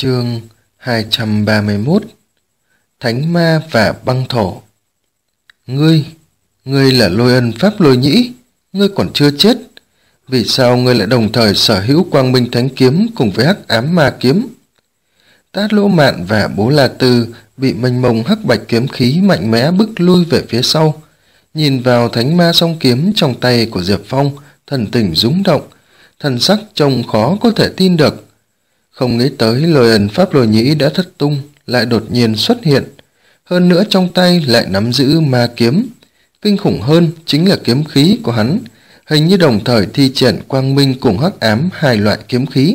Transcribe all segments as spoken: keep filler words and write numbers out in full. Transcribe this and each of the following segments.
Chương hai trăm ba mươi mốt. Thánh ma và băng thổ. Ngươi, ngươi là Lôi Ân Pháp Lôi Nhĩ, ngươi còn chưa chết. Vì sao ngươi lại đồng thời sở hữu Quang Minh Thánh Kiếm cùng với Hắc Ám Ma Kiếm? Tát Lỗ Mạn và Bố La Tư bị mênh mông hắc bạch kiếm khí mạnh mẽ bức lui về phía sau. Nhìn vào thánh ma song kiếm trong tay của Diệp Phong, thần tình rúng động, thần sắc trông khó có thể tin được. Không nghĩ tới Lôi Ân Pháp Lôi Nhĩ đã thất tung lại đột nhiên xuất hiện, hơn nữa trong tay lại nắm giữ ma kiếm. Kinh khủng hơn chính là kiếm khí của hắn hình như đồng thời thi triển quang minh cùng hắc ám hai loại kiếm khí.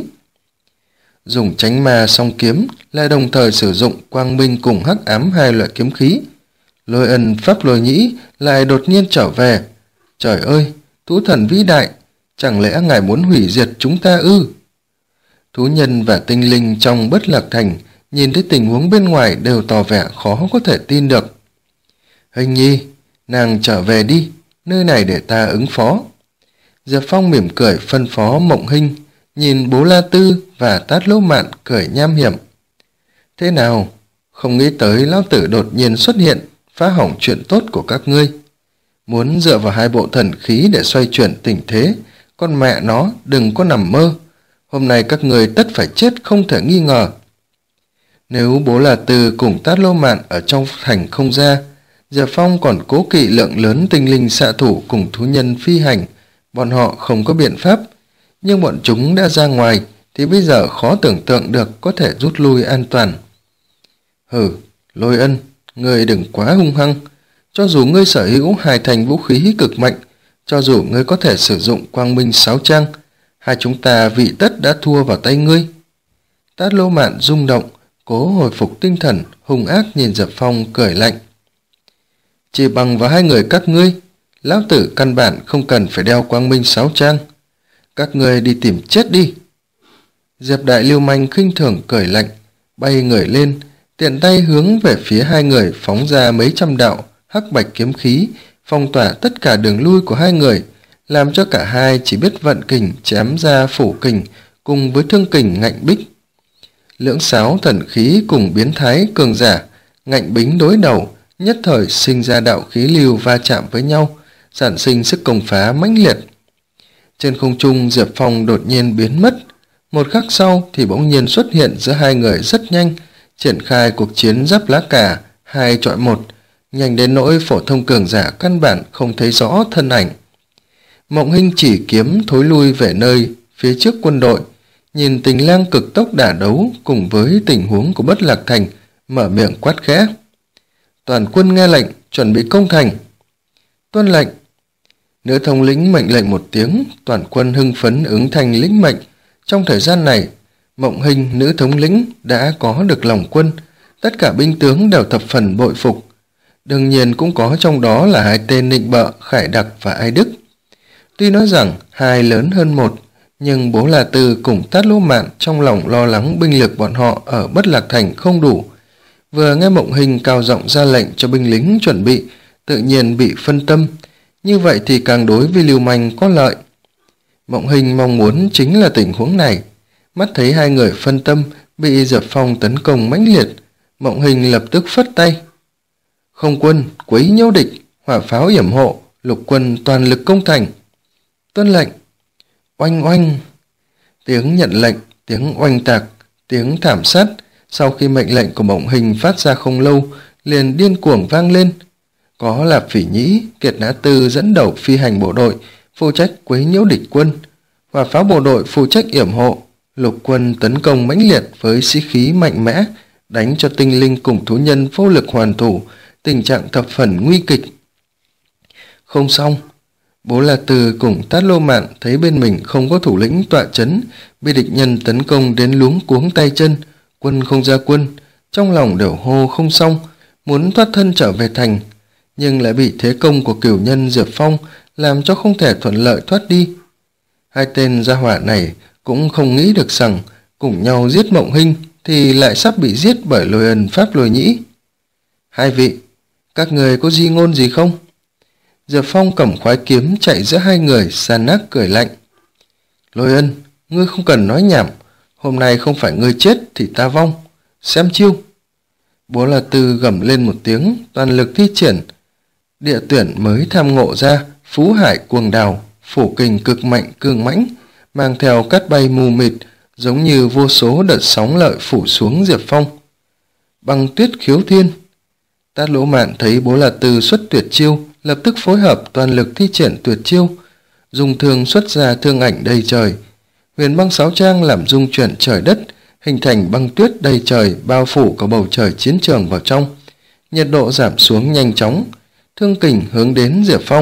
Dùng tránh ma song kiếm lại đồng thời sử dụng quang minh cùng hắc ám hai loại kiếm khí. Lôi Ân Pháp Lôi Nhĩ lại đột nhiên trở về. Trời ơi, thú thần vĩ đại, chẳng lẽ ngài muốn hủy diệt chúng ta ư? Thú nhân và tinh linh trong Bất Lạc Thành nhìn thấy tình huống bên ngoài đều tỏ vẻ khó có thể tin được. Hình nhi, nàng trở về đi, nơi này để ta ứng phó. Diệp Phong mỉm cười phân phó Mộng Hinh, nhìn Bố La Tư và Tát Lỗ Mạn cười nham hiểm. Thế nào, không nghĩ tới lão tử đột nhiên xuất hiện, phá hỏng chuyện tốt của các ngươi. Muốn dựa vào hai bộ thần khí để xoay chuyển tình thế, con mẹ nó đừng có nằm mơ. Hôm nay các người tất phải chết không thể nghi ngờ. Nếu Bố La Tư cùng Tát Lỗ Mạn ở trong thành không ra, Diệp Phong còn cố kỵ lượng lớn tinh linh xạ thủ cùng thú nhân phi hành, bọn họ không có biện pháp. Nhưng bọn chúng đã ra ngoài thì bây giờ khó tưởng tượng được có thể rút lui an toàn. Hừ, Lôi Ân, ngươi đừng quá hung hăng. Cho dù ngươi sở hữu hai thành vũ khí cực mạnh, cho dù ngươi có thể sử dụng quang minh sáo trang, hai chúng ta vị tất đã thua vào tay ngươi. Tát Lỗ Mạn rung động, cố hồi phục tinh thần, hung ác nhìn Diệp Phong cười lạnh. Chỉ bằng vào hai người các ngươi, lão tử căn bản không cần phải đeo quang minh sáo trang. Các ngươi đi tìm chết đi. Diệp Đại Lưu Manh khinh thường cười lạnh, bay người lên, tiện tay hướng về phía hai người phóng ra mấy trăm đạo hắc bạch kiếm khí, phong tỏa tất cả đường lui của hai người, làm cho cả hai chỉ biết vận kình chém ra phủ kình cùng với thương kình ngạnh bích. Lưỡng sáo thần khí cùng biến thái cường giả ngạnh bính đối đầu, nhất thời sinh ra đạo khí lưu va chạm với nhau, sản sinh sức công phá mãnh liệt. Trên không trung Diệp Phong đột nhiên biến mất, một khắc sau thì bỗng nhiên xuất hiện giữa hai người rất nhanh, triển khai cuộc chiến giáp lá cà hai chọi một, nhanh đến nỗi phổ thông cường giả căn bản không thấy rõ thân ảnh. Mộng Hinh chỉ kiếm thối lui về nơi phía trước quân đội, nhìn Tình Lang cực tốc đả đấu cùng với tình huống của Bất Lạc Thành, mở miệng quát khẽ. Toàn quân nghe lệnh, chuẩn bị công thành. Tuân lệnh. Nữ thống lĩnh mệnh lệnh một tiếng, toàn quân hưng phấn ứng thành lĩnh mệnh. Trong thời gian này, Mộng Hinh nữ thống lĩnh đã có được lòng quân, tất cả binh tướng đều thập phần bội phục. Đương nhiên cũng có trong đó là hai tên nịnh bợ Khải Đặc và Ai Đức. Tuy nói rằng hai lớn hơn một, nhưng Bố La Tư cùng Tát Lỗ Mạn trong lòng lo lắng binh lực bọn họ ở Bất Lạc Thành không đủ. Vừa nghe Mộng Hinh cao giọng ra lệnh cho binh lính chuẩn bị, tự nhiên bị phân tâm, như vậy thì càng đối với lưu manh có lợi. Mộng Hinh mong muốn chính là tình huống này. Mắt thấy hai người phân tâm, bị Diệp Phong tấn công mãnh liệt, Mộng Hinh lập tức phất tay. Không quân, quấy nhiễu địch, hỏa pháo yểm hộ, lục quân toàn lực công thành. Tuân lệnh. Oanh oanh. Tiếng nhận lệnh, tiếng oanh tạc, tiếng thảm sát, sau khi mệnh lệnh của Mộng Hinh phát ra không lâu, liền điên cuồng vang lên. Có Lạp Phỉ Nhĩ, Kiệt Nã Tư dẫn đầu phi hành bộ đội, phụ trách quấy nhiễu địch quân, hỏa pháo bộ đội phụ trách yểm hộ, lục quân tấn công mãnh liệt với sĩ khí mạnh mẽ, đánh cho tinh linh cùng thú nhân vô lực hoàn thủ, tình trạng thập phần nguy kịch. Không xong, Bố La Tư cùng Tát Lỗ Mạn thấy bên mình không có thủ lĩnh tọa chấn, bị địch nhân tấn công đến luống cuống tay chân, quân không ra quân, trong lòng đều hô không xong, muốn thoát thân trở về thành, nhưng lại bị thế công của cửu nhân Diệp Phong làm cho không thể thuận lợi thoát đi. Hai tên gia hỏa này cũng không nghĩ được rằng cùng nhau giết Mộng Hinh thì lại sắp bị giết bởi Lôi Ân Pháp Lôi Nhĩ. Hai vị, các người có di ngôn gì không? Diệp Phong cầm khoái kiếm chạy giữa hai người, san nát cười lạnh. Lôi Ân, ngươi không cần nói nhảm, Hôm nay không phải ngươi chết thì ta vong. Xem chiêu. Bố La Tư gầm lên một tiếng, toàn lực thi triển địa tuyển mới tham ngộ ra Phú Hải Cuồng Đào, phổ kình cực mạnh cương mãnh, mang theo cát bay mù mịt, giống như vô số đợt sóng lợi phủ xuống Diệp Phong. Băng tuyết khiếu thiên. Tát Lỗ Mạn thấy Bố La Tư xuất tuyệt chiêu, lập tức phối hợp toàn lực thi triển tuyệt chiêu, dùng thương xuất ra thương ảnh đầy trời. Huyền băng sáo trang làm rung chuyển trời đất, hình thành băng tuyết đầy trời bao phủ cả bầu trời chiến trường vào trong. Nhiệt độ giảm xuống nhanh chóng, thương kình hướng đến Diệp Phong.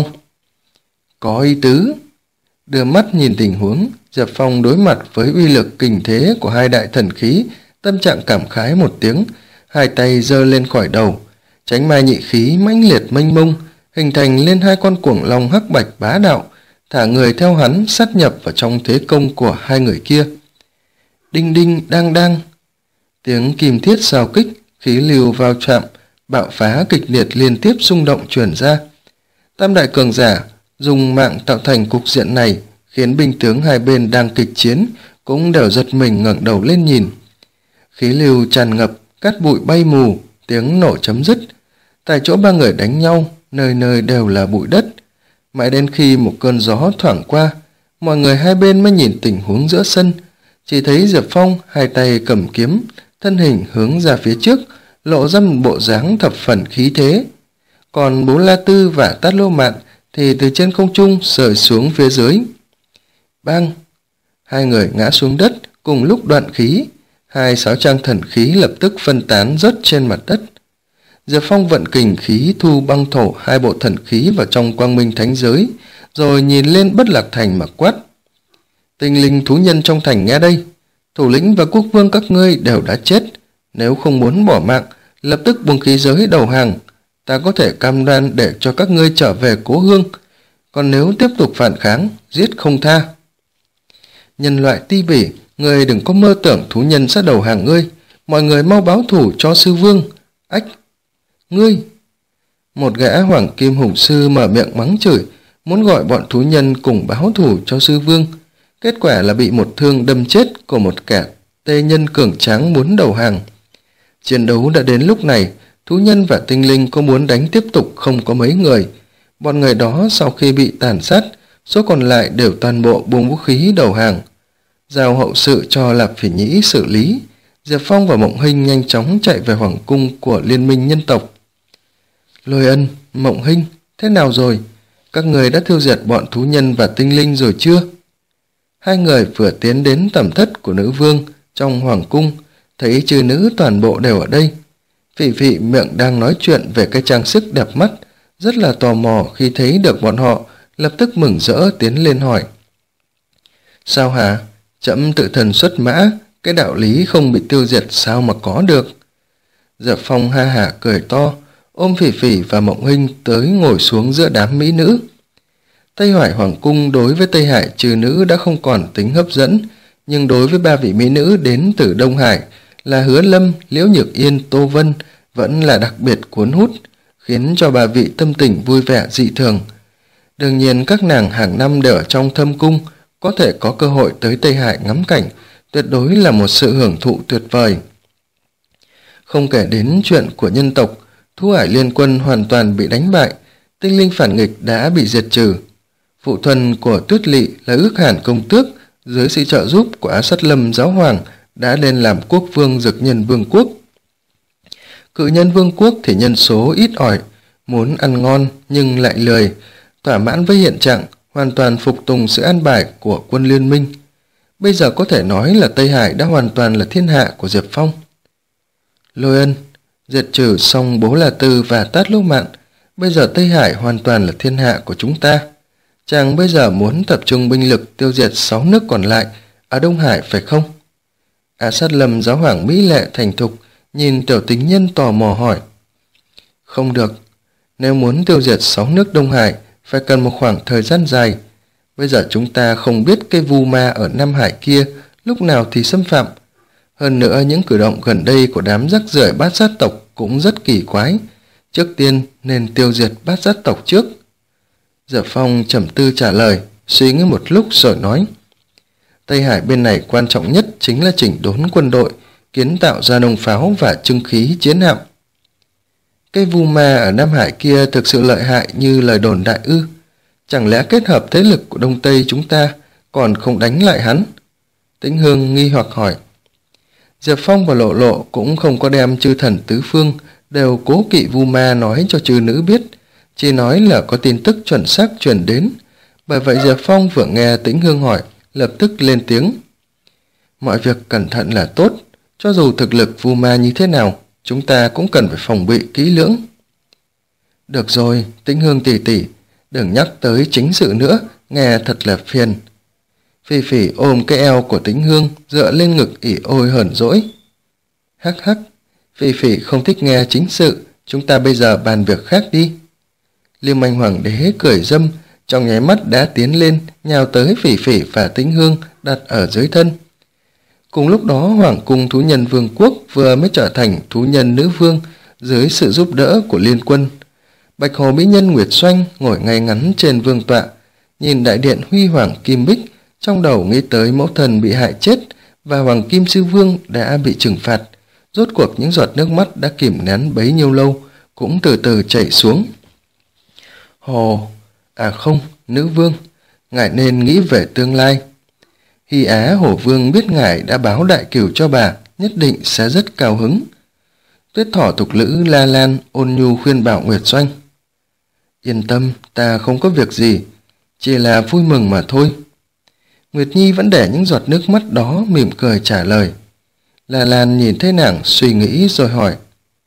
Có ý tứ. Đưa mắt nhìn tình huống, Diệp Phong đối mặt với uy lực kình thế của hai đại thần khí, tâm trạng cảm khái một tiếng, hai tay giơ lên khỏi đầu, Chánh Mai Nhị khí mãnh liệt mênh mông, hình thành lên hai con cuồng long hắc bạch bá đạo, thả người theo hắn sát nhập vào trong thế công của hai người kia. Đinh đinh đang đang, tiếng kim thiết xào kích, khí lưu vào chạm, bạo phá kịch liệt liên tiếp xung động truyền ra. Tam đại cường giả dùng mạng tạo thành cục diện này, khiến binh tướng hai bên đang kịch chiến cũng đều giật mình ngẩng đầu lên nhìn. Khí lưu tràn ngập, cát bụi bay mù, tiếng nổ chấm dứt. Tại chỗ ba người đánh nhau, nơi nơi đều là bụi đất. Mãi đến khi một cơn gió thoảng qua, mọi người hai bên mới nhìn tình huống giữa sân. Chỉ thấy Diệp Phong hai tay cầm kiếm, thân hình hướng ra phía trước, lộ ra một bộ dáng thập phần khí thế. Còn Bố La Tư và Tát Lỗ Mạn thì từ trên không trung rơi xuống phía dưới. Bang! Hai người ngã xuống đất cùng lúc đoạn khí, hai sáo trang thần khí lập tức phân tán rớt trên mặt đất. Diệp Phong vận kình khí thu băng thổ hai bộ thần khí vào trong quang minh thánh giới, rồi nhìn lên Bất Lạc Thành mà quát. Tinh linh thú nhân trong thành nghe đây, thủ lĩnh và quốc vương các ngươi đều đã chết, nếu không muốn bỏ mạng, lập tức buông khí giới đầu hàng, ta có thể cam đoan để cho các ngươi trở về cố hương, còn nếu tiếp tục phản kháng, giết không tha. Nhân loại ti bỉ, ngươi đừng có mơ tưởng thú nhân sẽ đầu hàng ngươi, mọi người mau báo thủ cho sư vương. Ách! Ngươi! Một gã hoàng kim hùng sư mở miệng mắng chửi, muốn gọi bọn thú nhân cùng báo thủ cho sư vương. Kết quả là bị một thương đâm chết của một kẻ tê nhân cường tráng muốn đầu hàng. Chiến đấu đã đến lúc này, thú nhân và tinh linh có muốn đánh tiếp tục không có mấy người. Bọn người đó sau khi bị tàn sát, số còn lại đều toàn bộ buông vũ khí đầu hàng. Giao hậu sự cho Lạp Phỉ Nhĩ xử lý. Diệp Phong và Mộng Hinh nhanh chóng chạy về hoàng cung của Liên minh nhân tộc. Lôi Ân, Mộng Hinh, thế nào rồi? Các người đã tiêu diệt bọn thú nhân và tinh linh rồi chưa? Hai người vừa tiến đến tẩm thất của nữ vương trong hoàng cung, thấy chư nữ toàn bộ đều ở đây. Phỉ Phỉ miệng đang nói chuyện về cái trang sức đẹp mắt, rất là tò mò khi thấy được bọn họ, lập tức mừng rỡ tiến lên hỏi. Sao hả? Trẫm tự thần xuất mã, cái đạo lý không bị tiêu diệt sao mà có được? Diệp Phong ha hả cười to, ôm Phỉ Phỉ và Mộng Hinh tới ngồi xuống giữa đám mỹ nữ. Tây Hoài Hoàng cung đối với Tây Hải trừ nữ đã không còn tính hấp dẫn, nhưng đối với ba vị mỹ nữ đến từ Đông Hải là Hứa Lâm, Liễu Nhược Yên, Tô Vân vẫn là đặc biệt cuốn hút, khiến cho ba vị tâm tình vui vẻ dị thường. Đương nhiên các nàng hàng năm đều ở trong thâm cung, có thể có cơ hội tới Tây Hải ngắm cảnh, tuyệt đối là một sự hưởng thụ tuyệt vời. Không kể đến chuyện của nhân tộc, Thú Hải Liên Quân hoàn toàn bị đánh bại, tinh linh phản nghịch đã bị diệt trừ. Phụ thân của Tuyết Lỵ là Ước Hàn công tước, dưới sự trợ giúp của Á Sắt Lâm giáo hoàng đã lên làm quốc vương Dực Nhân Vương quốc. Cự Nhân Vương quốc thì nhân số ít ỏi, muốn ăn ngon nhưng lại lười, thỏa mãn với hiện trạng, hoàn toàn phục tùng sự an bài của quân liên minh. Bây giờ có thể nói là Tây Hải đã hoàn toàn là thiên hạ của Diệp Phong. Lôi Ân, diệt trừ xong Bố La Tư và Tát Lỗ Mạn, bây giờ Tây Hải hoàn toàn là thiên hạ của chúng ta. Chàng bây giờ muốn tập trung binh lực tiêu diệt sáu nước còn lại ở Đông Hải phải không? Á Sát Lâm giáo hoàng mỹ lệ thành thục nhìn tiểu tình nhân tò mò hỏi. Không được, nếu muốn tiêu diệt sáu nước Đông Hải phải cần một khoảng thời gian dài. Bây giờ chúng ta không biết cái vu ma ở Nam Hải kia lúc nào thì xâm phạm. Hơn nữa những cử động gần đây của đám rắc rưởi Bát Sát tộc cũng rất kỳ quái. Trước tiên nên tiêu diệt Bát Sát tộc trước. Diệp Phong trầm tư trả lời, suy nghĩ một lúc rồi nói. Tây Hải bên này quan trọng nhất chính là chỉnh đốn quân đội, kiến tạo ra nòng pháo và trưng khí chiến hạm. Cái Vu Ma ở Nam Hải kia thực sự lợi hại như lời đồn đại ư? Chẳng lẽ kết hợp thế lực của Đông Tây chúng ta còn không đánh lại hắn? Tĩnh Hương nghi hoặc hỏi. Diệp Phong và Lộ Lộ cũng không có đem chư thần tứ phương đều cố kỵ Vu Ma nói cho chư nữ biết, chỉ nói là có tin tức chuẩn xác truyền đến. Bởi vậy Diệp Phong vừa nghe Tĩnh Hương hỏi, lập tức lên tiếng. Mọi việc cẩn thận là tốt, cho dù thực lực Vu Ma như thế nào, chúng ta cũng cần phải phòng bị kỹ lưỡng. Được rồi, Tĩnh Hương tỷ tỷ, đừng nhắc tới chính sự nữa, nghe thật là phiền. Phỉ Phỉ ôm cái eo của Tĩnh Hương, dựa lên ngực ỉ ôi hờn dỗi. Hắc hắc, Phỉ Phỉ không thích nghe chính sự, chúng ta bây giờ bàn việc khác đi. Liêm Anh Hoàng đế cười dâm, trong nháy mắt đã tiến lên, nhào tới Phỉ Phỉ và Tĩnh Hương đặt ở dưới thân. Cùng lúc đó, Hoàng cung thú nhân vương quốc vừa mới trở thành thú nhân nữ vương dưới sự giúp đỡ của liên quân. Bạch Hồ mỹ nhân Nguyệt Doanh ngồi ngay ngắn trên vương tọa, nhìn đại điện huy hoàng kim bích, trong đầu nghĩ tới mẫu thần bị hại chết và Hoàng Kim Sư Vương đã bị trừng phạt. Rốt cuộc những giọt nước mắt đã kìm nén bấy nhiêu lâu cũng từ từ chảy xuống. Hồ, à không, nữ vương, ngài nên nghĩ về tương lai. Hy Á Hổ Vương biết ngài đã báo đại cửu cho bà, nhất định sẽ rất cao hứng. Tuyết Thỏ Tục Lữ La Lan ôn nhu khuyên bảo Nguyệt Doanh. Yên tâm, ta không có việc gì, chỉ là vui mừng mà thôi. Nguyệt Nhi vẫn để những giọt nước mắt đó mỉm cười trả lời. La Lan nhìn thấy nàng suy nghĩ rồi hỏi.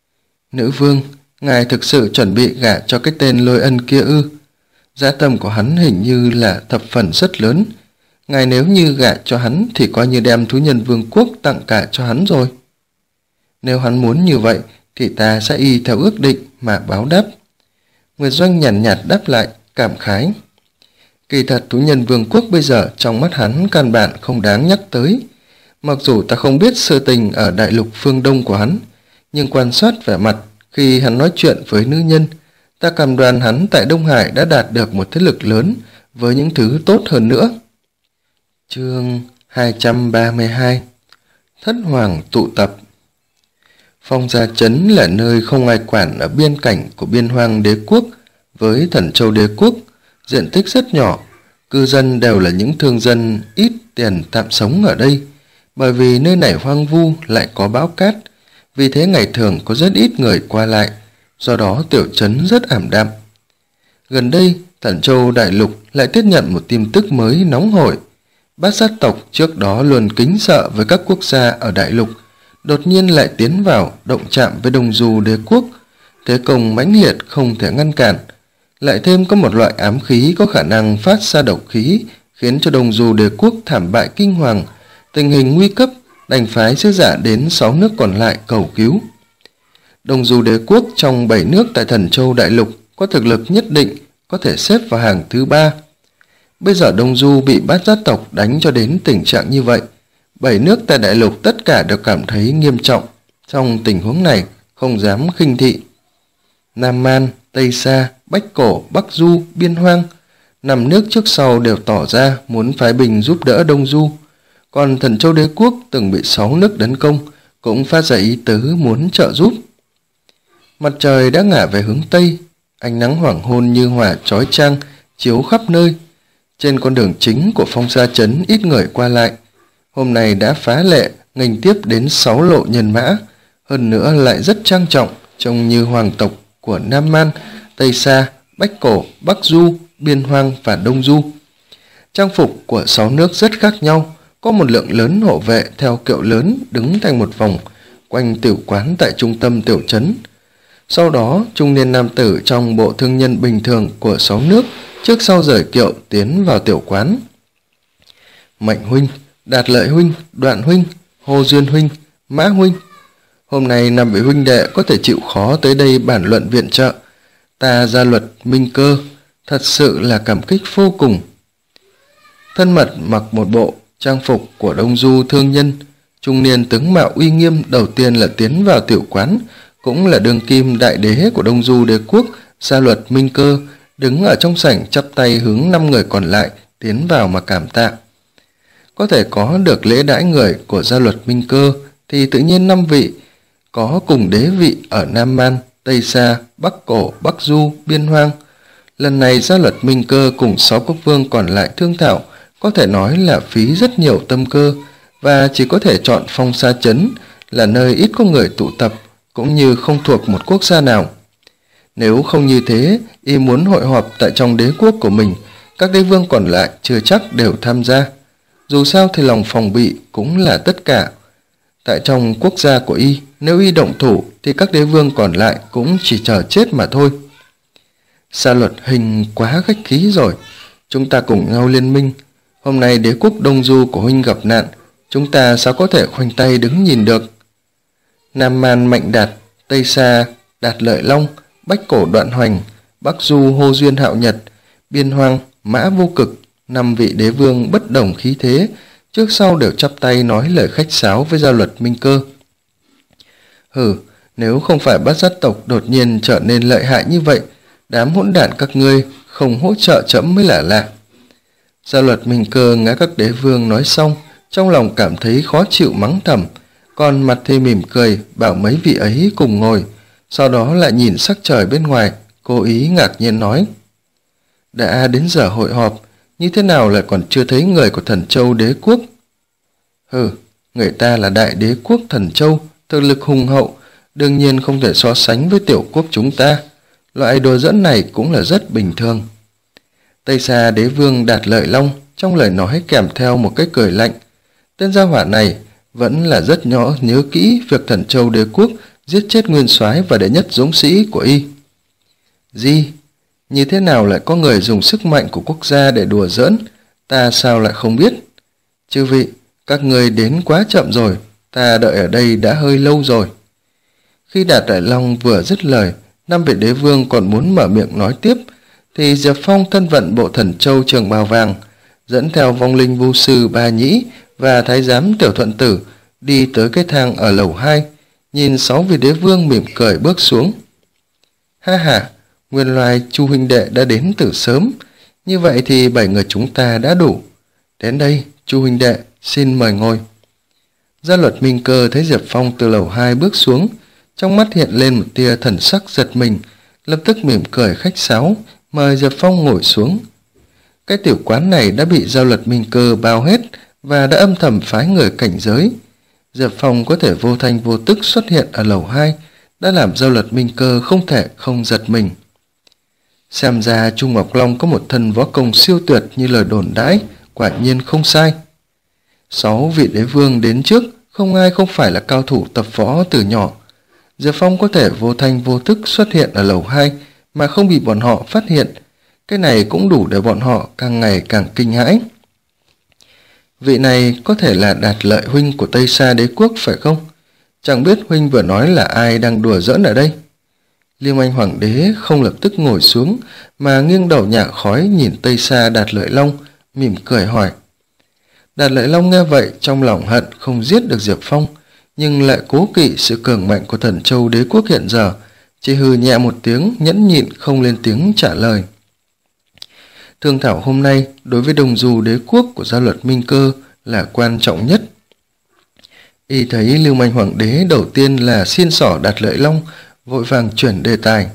Nữ vương, ngài thực sự chuẩn bị gả cho cái tên Lôi Ân kia ư? Giá tâm của hắn hình như là thập phần rất lớn. Ngài nếu như gả cho hắn thì coi như đem thú nhân vương quốc tặng cả cho hắn rồi. Nếu hắn muốn như vậy thì ta sẽ y theo ước định mà báo đáp. Nguyệt Doanh nhàn nhạt, nhạt đáp lại, cảm khái. Kỳ thật thú nhân vương quốc bây giờ trong mắt hắn căn bản không đáng nhắc tới. Mặc dù ta không biết sự tình ở đại lục phương Đông của hắn, nhưng quan sát vẻ mặt khi hắn nói chuyện với nữ nhân, ta cảm đoán hắn tại Đông Hải đã đạt được một thế lực lớn với những thứ tốt hơn nữa. Chương hai trăm ba mươi hai. Thất Hoàng tụ tập. Phong Gia Trấn là nơi không ai quản ở biên cảnh của Biên Hoang Đế quốc với Thần Châu Đế quốc, diện tích rất nhỏ, cư dân đều là những thương dân ít tiền tạm sống ở đây, bởi vì nơi này hoang vu lại có bão cát, vì thế ngày thường có rất ít người qua lại, do đó tiểu trấn rất ảm đạm. Gần đây, Thần Châu Đại Lục lại tiếp nhận một tin tức mới nóng hổi. Bát sát tộc trước đó luôn kính sợ với các quốc gia ở Đại Lục, đột nhiên lại tiến vào động chạm với Đông Du Đế quốc, thế công mãnh liệt không thể ngăn cản. Lại thêm có một loại ám khí có khả năng phát ra độc khí, khiến cho Đông Du Đế quốc thảm bại kinh hoàng, tình hình nguy cấp, đành phái sứ giả đến sáu nước còn lại cầu cứu. Đông Du Đế quốc trong bảy nước tại Thần Châu Đại Lục có thực lực nhất định, có thể xếp vào hàng thứ ba. Bây giờ Đông Du bị bát giác tộc đánh cho đến tình trạng như vậy, bảy nước tại Đại Lục tất cả đều cảm thấy nghiêm trọng. Trong tình huống này không dám khinh thị. Nam Man, Tây Sa, Bách Cổ, Bắc Du, Biên Hoang, năm nước trước sau đều tỏ ra muốn phái binh giúp đỡ Đông Du. Còn Thần Châu Đế quốc từng bị sáu nước tấn công cũng phát ra ý tứ muốn trợ giúp. Mặt trời đã ngả về hướng Tây, ánh nắng hoàng hôn như hỏa chói chang chiếu khắp nơi. Trên con đường chính của Phong Gia Trấn ít người qua lại. Hôm nay đã phá lệ nghênh tiếp đến sáu lộ nhân mã, hơn nữa lại rất trang trọng, trông như hoàng tộc của Nam Man, Tây Sa, Bách Cổ, Bắc Du, Biên Hoang và Đông Du. Trang phục của sáu nước rất khác nhau, có một lượng lớn hộ vệ theo kiệu lớn đứng thành một vòng quanh tiểu quán tại trung tâm tiểu trấn. Sau đó, trung niên nam tử trong bộ thương nhân bình thường của sáu nước trước sau rời kiệu tiến vào tiểu quán. Mạnh huynh, Đạt Lợi huynh, Đoạn huynh, Hồ Duyên huynh, Mã huynh, hôm nay năm vị huynh đệ có thể chịu khó tới đây bản luận viện trợ. Ta gia luật minh cơ, thật sự là cảm kích vô cùng. Thân mật mặc một bộ trang phục của Đông Du thương nhân, trung niên tướng mạo uy nghiêm đầu tiên là tiến vào tiểu quán, cũng là đương kim đại đế của Đông Du Đế quốc, gia luật minh cơ, đứng ở trong sảnh chắp tay hướng năm người còn lại tiến vào mà cảm tạ. có thể có được lễ đãi người của gia luật Minh Cơ thì tự nhiên năm vị có cùng đế vị ở Nam Man, Tây Sa, Bắc Cổ, Bắc Du, Biên Hoang. Lần này gia luật Minh Cơ cùng sáu quốc vương còn lại thương thảo, có thể nói là phí rất nhiều tâm cơ, và chỉ có thể chọn Phong Sa Trấn là nơi ít có người tụ tập, cũng như không thuộc một quốc gia nào. Nếu không như thế, y muốn hội họp tại trong đế quốc của mình, các đế vương còn lại chưa chắc đều tham gia. Dù sao thì lòng phòng bị cũng là tất cả. Tại trong quốc gia của y, nếu y động thủ thì các đế vương còn lại cũng chỉ chờ chết mà thôi. Sa Luật Huynh quá khách khí rồi, chúng ta cùng nhau liên minh. Hôm nay đế quốc Đông Du của Huynh gặp nạn, chúng ta sao có thể khoanh tay đứng nhìn được. Nam Man Mạnh Đạt, Tây Sa Đạt Lợi Long, Bách Cổ Đoạn Hoành, Bắc Du Hô Duyên Hạo Nhật, Biên Hoang Mã Vô Cực, năm vị đế vương bất đồng khí thế, trước sau đều chắp tay nói lời khách sáo với gia luật Minh Cơ. Hừ, nếu không phải Bát Giác tộc đột nhiên trở nên lợi hại như vậy, đám hỗn đản các ngươi không hỗ trợ chấm mới là lạ. Gia luật Minh Cơ nghe các đế vương nói xong, trong lòng cảm thấy khó chịu mắng thầm, còn mặt thì mỉm cười bảo mấy vị ấy cùng ngồi, sau đó lại nhìn sắc trời bên ngoài, cố ý ngạc nhiên nói: đã đến giờ hội họp, như thế nào lại còn chưa thấy người của Thần Châu đế quốc? Hừ, người ta là đại đế quốc Thần Châu, thực lực hùng hậu, đương nhiên không thể so sánh với tiểu quốc chúng ta. Loại đồ dẫn này cũng là rất bình thường. Tây Sa đế vương Đạt Lợi Long trong lời nói kèm theo một cái cười lạnh. Tên gia hỏa này vẫn là rất nhỏ nhớ kỹ việc Thần Châu đế quốc giết chết nguyên soái và đệ nhất dũng sĩ của y. Gì? Như thế nào lại có người dùng sức mạnh của quốc gia để đùa giỡn? Ta sao lại không biết? Chư vị, các người đến quá chậm rồi, ta đợi ở đây đã hơi lâu rồi. Khi Đạt Lợi Long vừa dứt lời, năm vị đế vương còn muốn mở miệng nói tiếp, thì Diệp Phong thân vận bộ Thần Châu trường bào vàng, dẫn theo vong linh vu sư Ba Nhĩ và thái giám Tiểu Thuận Tử đi tới cái thang ở lầu hai, nhìn sáu vị đế vương mỉm cười bước xuống. Ha ha, nguyên lai Chu huynh đệ đã đến từ sớm, như vậy thì bảy người chúng ta đã đủ. Đến đây, Chu huynh đệ, xin mời ngồi. Gia luật Minh Cơ thấy Diệp Phong từ lầu hai bước xuống, trong mắt hiện lên một tia thần sắc giật mình, lập tức mỉm cười khách sáo, mời Diệp Phong ngồi xuống. Cái tiểu quán này đã bị Gia luật Minh Cơ bao hết và đã âm thầm phái người cảnh giới. Diệp Phong có thể vô thanh vô tức xuất hiện ở lầu hai, đã làm Gia luật Minh Cơ không thể không giật mình. Xem ra Trung Ngọc Long có một thân võ công siêu tuyệt như lời đồn đãi, quả nhiên không sai. Sáu vị đế vương đến trước, không ai không phải là cao thủ tập võ từ nhỏ. Diệp Phong có thể vô thanh vô tức xuất hiện ở lầu hai mà không bị bọn họ phát hiện. Cái này cũng đủ để bọn họ càng ngày càng kinh hãi. Vị này có thể là Đạt Lợi huynh của Tây Sa đế quốc phải không? Chẳng biết huynh vừa nói là ai đang đùa giỡn ở đây? Liêm Anh Hoàng đế không lập tức ngồi xuống mà nghiêng đầu nhả khói nhìn Tây Sa Đạt Lợi Long, mỉm cười hỏi. Đạt Lợi Long nghe vậy trong lòng hận không giết được Diệp Phong, nhưng lại cố kỵ sự cường mạnh của Thần Châu đế quốc hiện giờ, chỉ hừ nhẹ một tiếng, nhẫn nhịn không lên tiếng trả lời. Thương thảo hôm nay đối với Đông Du đế quốc của Gia luật Minh Cơ là quan trọng nhất. Y thấy Lưu Manh Hoàng đế đầu tiên là xiên xỏ Đạt Lợi Long, vội vàng chuyển đề tài.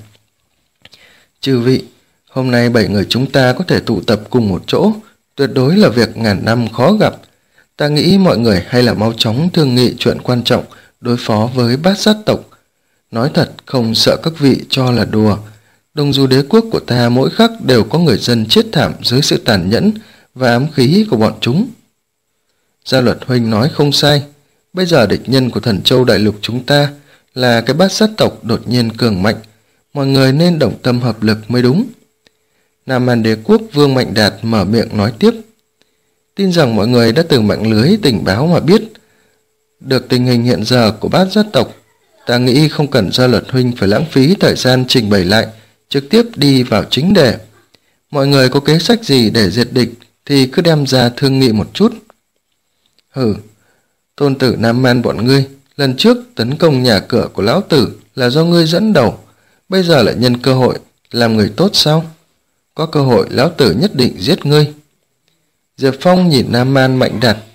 Chư vị, hôm nay bảy người chúng ta có thể tụ tập cùng một chỗ, tuyệt đối là việc ngàn năm khó gặp. Ta nghĩ mọi người hay là mau chóng thương nghị chuyện quan trọng đối phó với Bát Giác tộc. Nói thật, không sợ các vị cho là đùa. Đông Du đế quốc của ta mỗi khắc đều có người dân chết thảm dưới sự tàn nhẫn và ám khí của bọn chúng. Gia luật huynh nói không sai. Bây giờ địch nhân của Thần Châu đại lục chúng ta là cái Bát Giác tộc đột nhiên cường mạnh. Mọi người nên đồng tâm hợp lực mới đúng. Nam Man đế quốc Vương Mạnh Đạt mở miệng nói tiếp. Tin rằng mọi người đã từ mạng lưới tình báo mà biết được tình hình hiện giờ của Bát Giác tộc. Ta nghĩ không cần Gia luật huynh phải lãng phí thời gian trình bày lại, trực tiếp đi vào chính đề. Mọi người có kế sách gì để diệt địch thì cứ đem ra thương nghị một chút. Hừ, tôn tử Nam Man bọn ngươi, lần trước tấn công nhà cửa của lão tử là do ngươi dẫn đầu, bây giờ lại nhân cơ hội làm người tốt sao? Có cơ hội lão tử nhất định giết ngươi. Diệp Phong nhìn Nam Man Mạnh Đạt,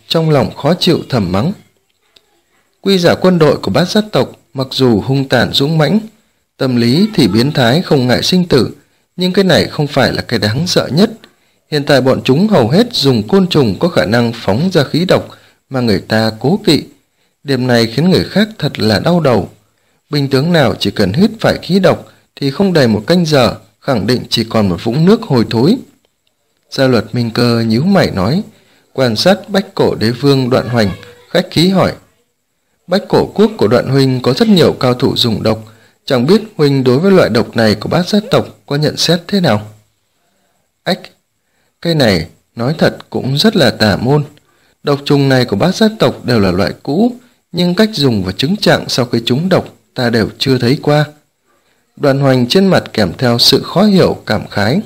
trong lòng khó chịu thầm mắng. Quy giả quân đội của Bát Giác tộc mặc dù hung tàn dũng mãnh, tâm lý thì biến thái không ngại sinh tử, nhưng cái này không phải là cái đáng sợ nhất. Hiện tại bọn chúng hầu hết dùng côn trùng có khả năng phóng ra khí độc mà người ta cố kỵ. Điểm này khiến người khác thật là đau đầu. Binh tướng nào chỉ cần hít phải khí độc thì không đầy một canh giờ, khẳng định chỉ còn một vũng nước hôi thối. Gia Luật Minh Cơ nhíu mày nói, quan sát Bách Cổ Đế Vương Đoạn Hoành, khách khí hỏi. Bách Cổ quốc của Đoạn huynh có rất nhiều cao thủ dùng độc, chẳng biết huynh đối với loại độc này của Bát Giác tộc có nhận xét thế nào? Ách, cái này nói thật cũng rất là tà môn. Độc trùng này của Bát Giác tộc đều là loại cũ, nhưng cách dùng và chứng trạng sau khi trúng độc ta đều chưa thấy qua. Đoạn Hoành trên mặt kèm theo sự khó hiểu cảm khái.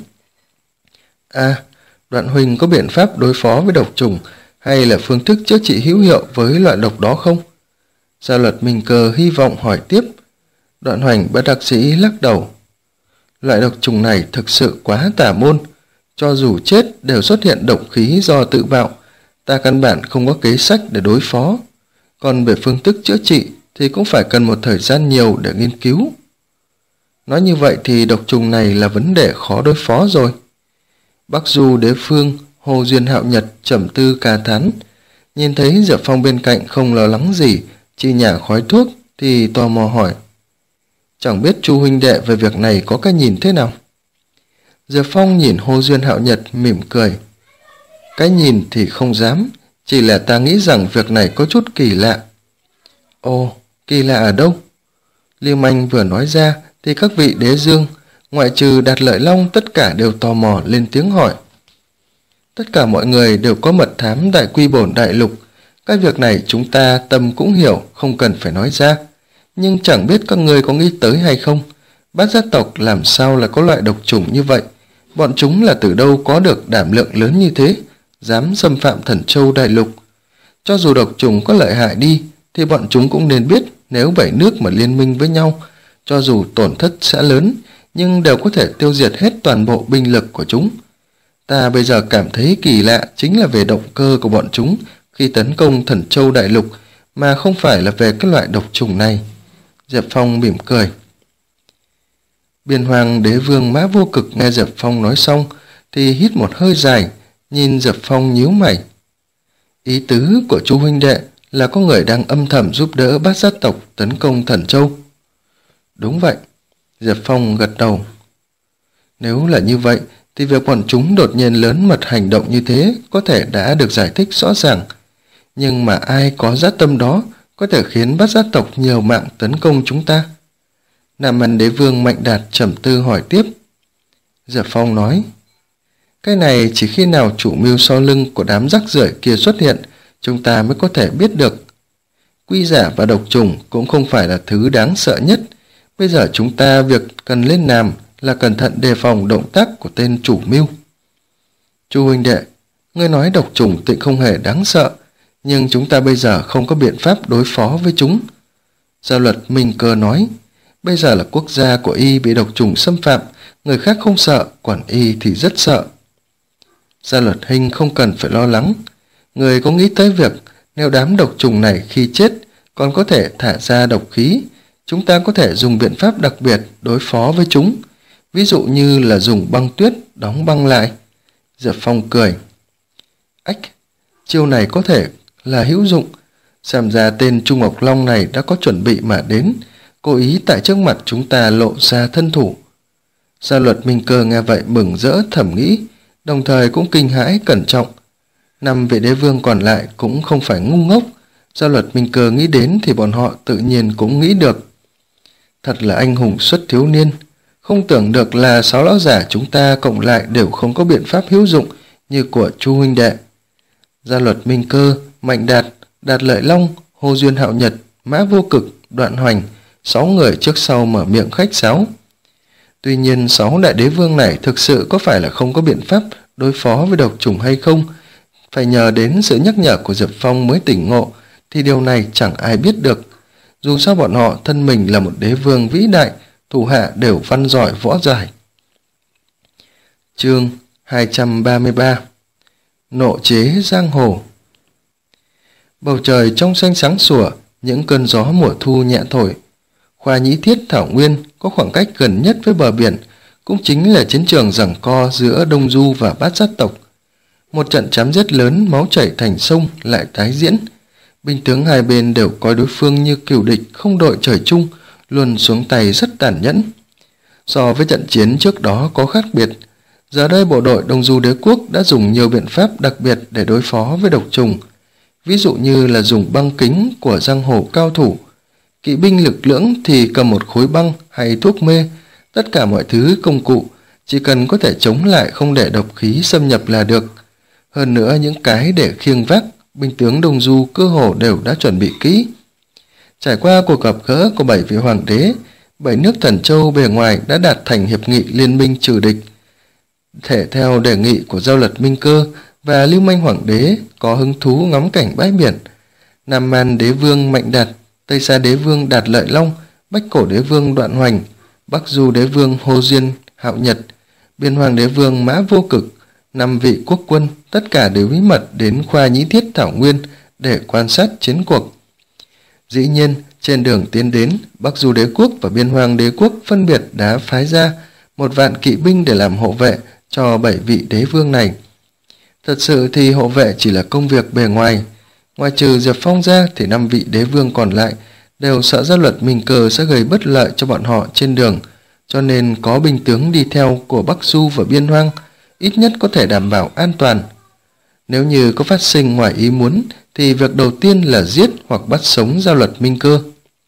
À, Đoạn huynh có biện pháp đối phó với độc trùng hay là phương thức chữa trị hữu hiệu với loại độc đó không? Gia Luật Minh Cơ hy vọng hỏi tiếp. Đoạn Hoành bất đắc dĩ lắc đầu. Loại độc trùng này thực sự quá tà môn, cho dù chết đều xuất hiện độc khí do tự bạo, ta căn bản không có kế sách để đối phó. Còn về phương thức chữa trị thì cũng phải cần một thời gian nhiều để nghiên cứu. Nói như vậy thì độc trùng này là vấn đề khó đối phó rồi. Bắc Du Đế Phương, Hồ Duyên Hạo Nhật trầm tư ca thán, nhìn thấy Diệp Phong bên cạnh không lo lắng gì, chỉ nhả khói thuốc thì tò mò hỏi. Chẳng biết Chu huynh đệ về việc này có cái nhìn thế nào? Diệp Phong nhìn Hồ Duyên Hạo Nhật mỉm cười. Cái nhìn thì không dám, chỉ là ta nghĩ rằng việc này có chút kỳ lạ. Ồ, kỳ lạ ở đâu? Liêm Anh vừa nói ra thì các vị đế dương, ngoại trừ Đạt Lợi Long, tất cả đều tò mò lên tiếng hỏi. Tất cả mọi người đều có mật thám đại quy bổn đại lục. Cái việc này chúng ta tâm cũng hiểu, không cần phải nói ra. Nhưng chẳng biết các người có nghĩ tới hay không? Bát Giác tộc làm sao là có loại độc trùng như vậy? Bọn chúng là từ đâu có được đảm lượng lớn như thế, dám xâm phạm Thần Châu đại lục? Cho dù độc trùng có lợi hại đi, thì bọn chúng cũng nên biết nếu bảy nước mà liên minh với nhau, cho dù tổn thất sẽ lớn, nhưng đều có thể tiêu diệt hết toàn bộ binh lực của chúng. Ta bây giờ cảm thấy kỳ lạ chính là về động cơ của bọn chúng khi tấn công Thần Châu đại lục, mà không phải là về cái loại độc trùng này. Diệp Phong mỉm cười. Biên Hoàng Đế Vương Mã Vô Cực nghe Diệp Phong nói xong thì hít một hơi dài, nhìn Diệp Phong nhíu mày. Ý tứ của Chu huynh đệ là có người đang âm thầm giúp đỡ Bát Giác tộc tấn công Thần Châu. Đúng vậy, Diệp Phong gật đầu. Nếu là như vậy thì việc bọn chúng đột nhiên lớn mật hành động như thế có thể đã được giải thích rõ ràng. Nhưng mà ai có dã tâm đó có thể khiến Bát Giác tộc nhiều mạng tấn công chúng ta? Nam Mân Đế Vương Mạnh Đạt trầm tư hỏi tiếp. Diệp Phong nói, cái này chỉ khi nào chủ mưu sau lưng của đám rắc rưởi kia xuất hiện, chúng ta mới có thể biết được. Quy giả và độc trùng cũng không phải là thứ đáng sợ nhất. Bây giờ chúng ta việc cần lên làm là cẩn thận đề phòng động tác của tên chủ mưu. Chu huynh đệ, ngươi nói độc trùng tịnh không hề đáng sợ, nhưng chúng ta bây giờ không có biện pháp đối phó với chúng. Gia Luật Minh Cơ nói, bây giờ là quốc gia của y bị độc trùng xâm phạm, người khác không sợ, còn y thì rất sợ. Gia Luật Hình không cần phải lo lắng. Người có nghĩ tới việc nếu đám độc trùng này khi chết còn có thể thả ra độc khí, chúng ta có thể dùng biện pháp đặc biệt đối phó với chúng, ví dụ như là dùng băng tuyết đóng băng lại. Diệp Phong cười. Ách, chiêu này có thể là hữu dụng. Xem ra tên Trung Ngọc Long này đã có chuẩn bị mà đến, cố ý tại trước mặt chúng ta lộ ra thân thủ. Gia Luật Minh Cơ nghe vậy mừng rỡ thầm nghĩ, đồng thời cũng kinh hãi cẩn trọng. Năm vị đế vương còn lại cũng không phải ngu ngốc, Gia Luật Minh Cơ nghĩ đến thì bọn họ tự nhiên cũng nghĩ được. Thật là anh hùng xuất thiếu niên, không tưởng được là sáu lão giả chúng ta cộng lại đều không có biện pháp hữu dụng như của Chu huynh đệ. Gia Luật Minh Cơ, Mạnh Đạt, Đạt Lợi Long, Hồ Duyên Hạo Nhật, Mã Vô Cực, Đoạn Hoành, sáu người trước sau mở miệng khách sáo. Tuy nhiên sáu đại đế vương này thực sự có phải là không có biện pháp đối phó với độc trùng hay không? Phải nhờ đến sự nhắc nhở của Diệp Phong mới tỉnh ngộ, thì điều này chẳng ai biết được. Dù sao bọn họ thân mình là một đế vương vĩ đại, thủ hạ đều văn giỏi võ giải. Chương hai trăm ba mươi ba. Nộ chế giang hồ. Bầu trời trong xanh sáng sủa, những cơn gió mùa thu nhẹ thổi. Khoa Nhĩ Thiết Thảo Nguyên có khoảng cách gần nhất với bờ biển, cũng chính là chiến trường giằng co giữa Đông Du và Bát Giác tộc. Một trận chém giết lớn, máu chảy thành sông lại tái diễn. Binh tướng hai bên đều coi đối phương như cừu địch không đội trời chung, luôn xuống tay rất tàn nhẫn. So với trận chiến trước đó có khác biệt, giờ đây bộ đội Đông Du Đế quốc đã dùng nhiều biện pháp đặc biệt để đối phó với độc trùng. Ví dụ như là dùng băng kính của giang hồ cao thủ. Kỵ binh lực lưỡng thì cầm một khối băng hay thuốc mê, tất cả mọi thứ công cụ, chỉ cần có thể chống lại không để độc khí xâm nhập là được. Hơn nữa những cái để khiêng vác, binh tướng Đông Du cơ hồ đều đã chuẩn bị kỹ. Trải qua cuộc gặp gỡ của bảy vị hoàng đế, bảy nước Thần Châu bề ngoài đã đạt thành hiệp nghị liên minh trừ địch. Thể theo đề nghị của Giao Lật Minh Cơ và Lưu Manh Hoàng đế có hứng thú ngắm cảnh bãi biển, Nam Man Đế Vương Mạnh Đạt, Tây Sa Đế Vương Đạt Lợi Long, Bách Cổ Đế Vương Đoạn Hoành, Bắc Du Đế Vương Hồ Duyên Hạo Nhật, Biên Hoàng Đế Vương Mã Vô Cực, năm vị quốc quân tất cả đều bí mật đến Khoa Nhĩ Thiết Thảo Nguyên để quan sát chiến cuộc. Dĩ nhiên, trên đường tiến đến, Bắc Du Đế quốc và Biên Hoàng Đế quốc phân biệt đã phái ra một vạn kỵ binh để làm hộ vệ cho bảy vị đế vương này. Thật sự thì hộ vệ chỉ là công việc bề ngoài. Ngoài trừ Diệp Phong ra thì năm vị đế vương còn lại đều sợ Giao Luật Minh Cơ sẽ gây bất lợi cho bọn họ trên đường, cho nên có binh tướng đi theo của Bắc Du và Biên Hoang, ít nhất có thể đảm bảo an toàn. Nếu như có phát sinh ngoài ý muốn thì việc đầu tiên là giết hoặc bắt sống Giao Luật Minh Cơ.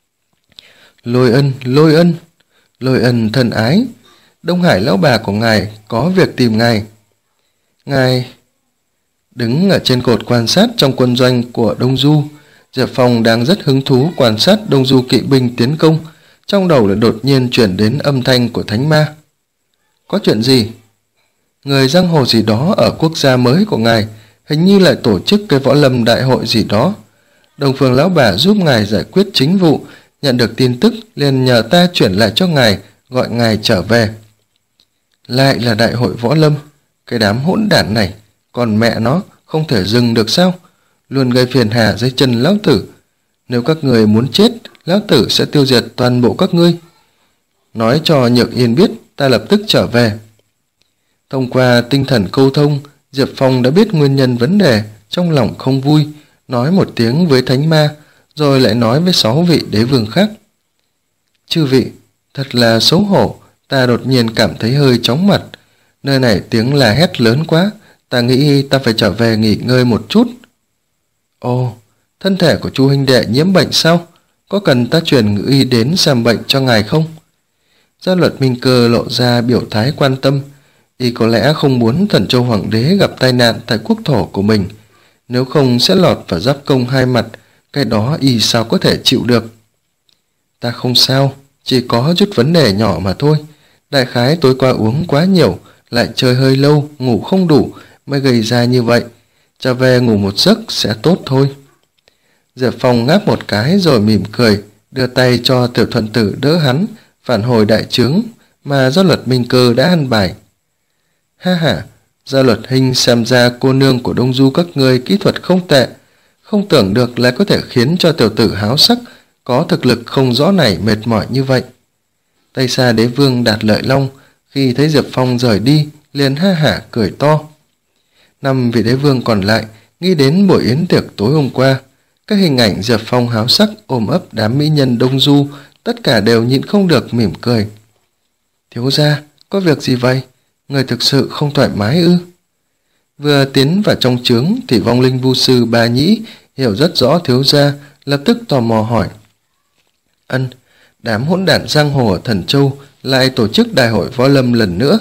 Lôi Ân, Lôi Ân, Lôi Ân thân ái, Đông Hải lão bà của ngài có việc tìm ngài. Ngài đứng ở trên cột quan sát trong quân doanh của Đông Du. Diệp Phong đang rất hứng thú quan sát Đông Du kỵ binh tiến công, trong đầu lại đột nhiên chuyển đến âm thanh của Thánh Ma. Có chuyện gì? Người giang hồ gì đó ở quốc gia mới của ngài hình như lại tổ chức cái võ lâm đại hội gì đó. Đông Phương lão bà giúp ngài giải quyết chính vụ, nhận được tin tức liền nhờ ta chuyển lại cho ngài, gọi ngài trở về. Lại là đại hội võ lâm, cái đám hỗn đản này, còn mẹ nó không thể dừng được sao? Luôn gây phiền hà dưới chân lão tử. Nếu các người muốn chết, lão tử sẽ tiêu diệt toàn bộ các ngươi. Nói cho Nhược Yên biết, ta lập tức trở về. Thông qua tinh thần câu thông, Diệp Phong đã biết nguyên nhân vấn đề, trong lòng không vui, nói một tiếng với Thánh Ma, rồi lại nói với sáu vị đế vương khác. Chư vị, thật là xấu hổ, ta đột nhiên cảm thấy hơi chóng mặt. Nơi này tiếng là hét lớn quá, ta nghĩ ta phải trở về nghỉ ngơi một chút. Ồ, thân thể của chu huynh đệ nhiễm bệnh sao? Có cần ta truyền ngự y đến xem bệnh cho ngài không? Giao Luật Minh Cơ lộ ra biểu thái quan tâm. Y có lẽ không muốn Thần Châu Hoàng đế gặp tai nạn tại quốc thổ của mình, nếu không sẽ lọt vào giáp công hai mặt, cái đó y sao có thể chịu được. Ta không sao, chỉ có chút vấn đề nhỏ mà thôi. Đại khái tối qua uống quá nhiều, lại chơi hơi lâu, ngủ không đủ mới gây ra như vậy. Trở về ngủ một giấc sẽ tốt thôi. Diệp Phong ngáp một cái rồi mỉm cười, đưa tay cho Tiểu Thuận Tử đỡ hắn, phản hồi đại trướng mà Giao Luật Minh Cơ đã ăn bài. Ha ha, Giao Luật Hình xem ra cô nương của Đông Du các ngươi kỹ thuật không tệ, không tưởng được lại có thể khiến cho tiểu tử háo sắc có thực lực không rõ này mệt mỏi như vậy. Tây Sa Đế Vương Đạt Lợi Long khi thấy Diệp Phong rời đi liền ha hả cười to. Năm vị đế vương còn lại nghĩ đến buổi yến tiệc tối hôm qua, các hình ảnh Diệp Phong háo sắc ôm ấp đám mỹ nhân Đông Du tất cả đều nhịn không được mỉm cười. Thiếu gia, có việc gì vậy? Người thực sự không thoải mái ư? Vừa tiến vào trong trướng thì vong linh vu sư Ba Nhĩ hiểu rất rõ thiếu gia, lập tức tò mò hỏi. Ân, đám hỗn đản giang hồ ở Thần Châu lại tổ chức đại hội võ lâm lần nữa.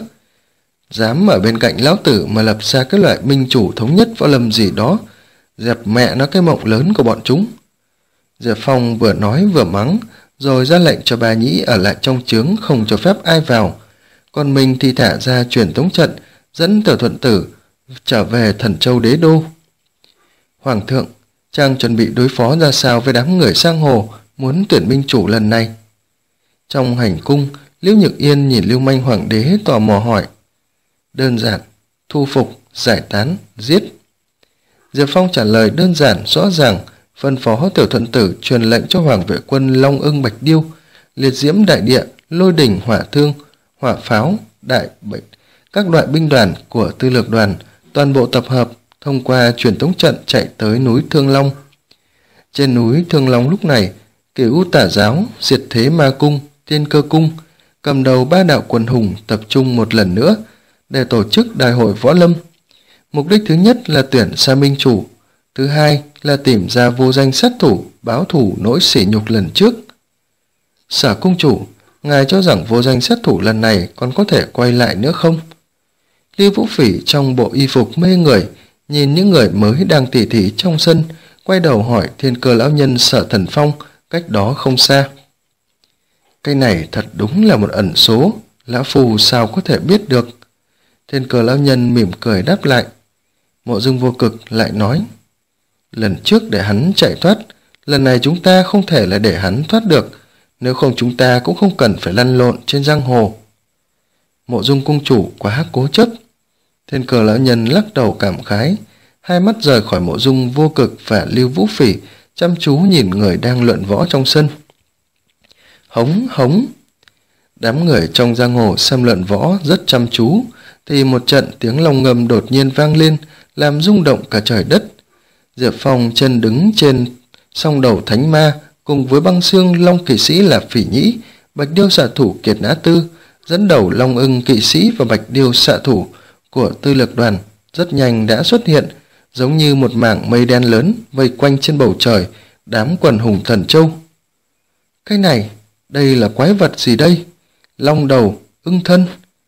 Dám ở bên cạnh lão tử mà lập ra cái loại minh chủ thống nhất võ lâm gì đó, dẹp mẹ nó cái mộng lớn của bọn chúng. Diệp Phong vừa nói vừa mắng, rồi ra lệnh cho Ba Nhĩ ở lại trong trướng không cho phép ai vào. Còn mình thì thả ra truyền tống trận, dẫn Tiểu Thuận Tử trở về Thần Châu đế đô. Hoàng thượng, chàng chuẩn bị đối phó ra sao với đám người sang hồ muốn tuyển minh chủ lần này? Trong hành cung, Liễu Nhược Yên nhìn Lưu Manh Hoàng đế tò mò hỏi. Đơn giản, thu phục, giải tán, giết. Diệp Phong trả lời đơn giản, rõ ràng, phân phó Tiểu Thuận Tử truyền lệnh cho Hoàng Vệ Quân Long Ưng Bạch Điêu, Liệt Diễm Đại Địa, Lôi Đỉnh Hỏa Thương, Hỏa Pháo, Đại Bệnh, các loại binh đoàn của Tư Lược Đoàn toàn bộ tập hợp, thông qua truyền tống trận chạy tới núi Thương Long. Trên núi Thương Long lúc này, Cửu Tà Giáo, Diệt Thế Ma Cung, Tiên Cơ Cung cầm đầu ba đạo quần hùng tập trung một lần nữa để tổ chức đại hội võ lâm. Mục đích thứ nhất là tuyển ra minh chủ, thứ hai là tìm ra vô danh sát thủ báo thù nỗi sỉ nhục lần trước. Sở cung chủ, ngài cho rằng vô danh sát thủ lần này còn có thể quay lại nữa không? Lưu Vũ Phỉ trong bộ y phục mê người nhìn những người mới đang tỉ thí trong sân, quay đầu hỏi Thiên Cơ lão nhân Sở Thần Phong cách đó không xa. Cái này thật đúng là một ẩn số, lão phù sao có thể biết được? Thiên Cơ lão nhân mỉm cười đáp lại. Mộ Dung Vô Cực lại nói, lần trước để hắn chạy thoát, lần này chúng ta không thể là để hắn thoát được, nếu không chúng ta cũng không cần phải lăn lộn trên giang hồ. Mộ Dung cung chủ quá cố chấp. Thiên Cơ lão nhân lắc đầu cảm khái, hai mắt rời khỏi Mộ Dung Vô Cực và Lưu Vũ Phỉ, chăm chú nhìn người đang luận võ trong sân. Hống hống. Đám người trong giang hồ xem luận võ rất chăm chú, thì một trận tiếng long ngâm đột nhiên vang lên, làm rung động cả trời đất. Diệp Phong chân đứng trên song đầu thánh ma, cùng với Băng Xương Long kỵ sĩ là Phỉ Nhĩ, Bạch Điêu xạ thủ Kiệt Nã Tư, dẫn đầu Long Ưng kỵ sĩ và Bạch Điêu xạ thủ của Tư Lược Đoàn rất nhanh đã xuất hiện, giống như một mảng mây đen lớn vây quanh trên bầu trời đám quần hùng Thần Châu. Cái này, đây là quái vật gì đây? Long đầu, ưng thân.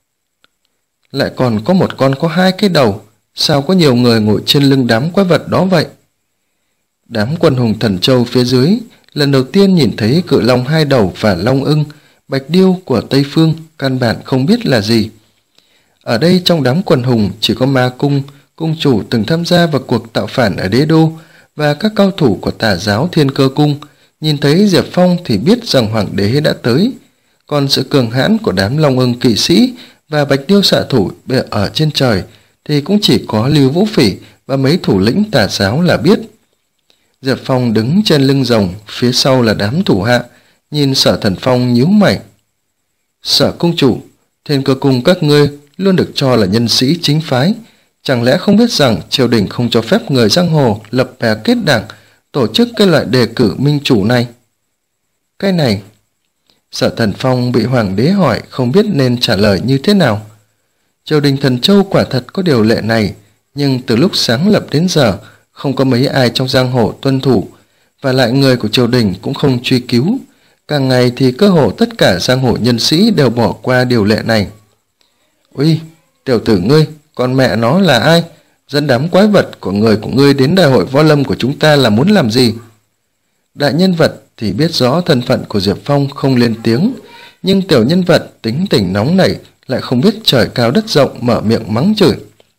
Lại còn có một con có hai cái đầu, sao có nhiều người ngồi trên lưng đám quái vật đó vậy? Đám quần hùng Thần Châu phía dưới lần đầu tiên nhìn thấy cự long hai đầu và long ưng, Bạch Điêu của Tây Phương căn bản không biết là gì. Ở đây trong đám quần hùng chỉ có Ma Cung, cung chủ từng tham gia vào cuộc tạo phản ở Đế Đô, và các cao thủ của Tà giáo Thiên Cơ Cung. Nhìn thấy Diệp Phong thì biết rằng hoàng đế đã tới, còn sự cường hãn của đám Long Ưng kỵ sĩ và Bạch Điêu xạ thủ ở trên trời thì cũng chỉ có Lưu Vũ Phỉ và mấy thủ lĩnh Tà giáo là biết. Diệp Phong đứng trên lưng rồng, phía sau là đám thủ hạ, nhìn Sở Thần Phong nhíu mày. Sở cung chủ, Thiên Cơ Cung các ngươi luôn được cho là nhân sĩ chính phái, chẳng lẽ không biết rằng triều đình không cho phép người giang hồ lập bè kết đảng, tổ chức cái loại đề cử minh chủ này? Cái này, Sở Thần Phong bị hoàng đế hỏi không biết nên trả lời như thế nào. Triều đình Thần Châu quả thật có điều lệ này, nhưng từ lúc sáng lập đến giờ không có mấy ai trong giang hồ tuân thủ, và lại người của triều đình cũng không truy cứu. Càng ngày thì cơ hồ tất cả giang hồ nhân sĩ đều bỏ qua điều lệ này. Ui, tiểu tử ngươi, con mẹ nó là ai? Dẫn đám quái vật của người của ngươi đến đại hội võ lâm của chúng ta là muốn làm gì? Đại nhân vật thì biết rõ thân phận của Diệp Phong không lên tiếng, nhưng tiểu nhân vật tính tình nóng nảy lại không biết trời cao đất rộng, mở miệng mắng chửi.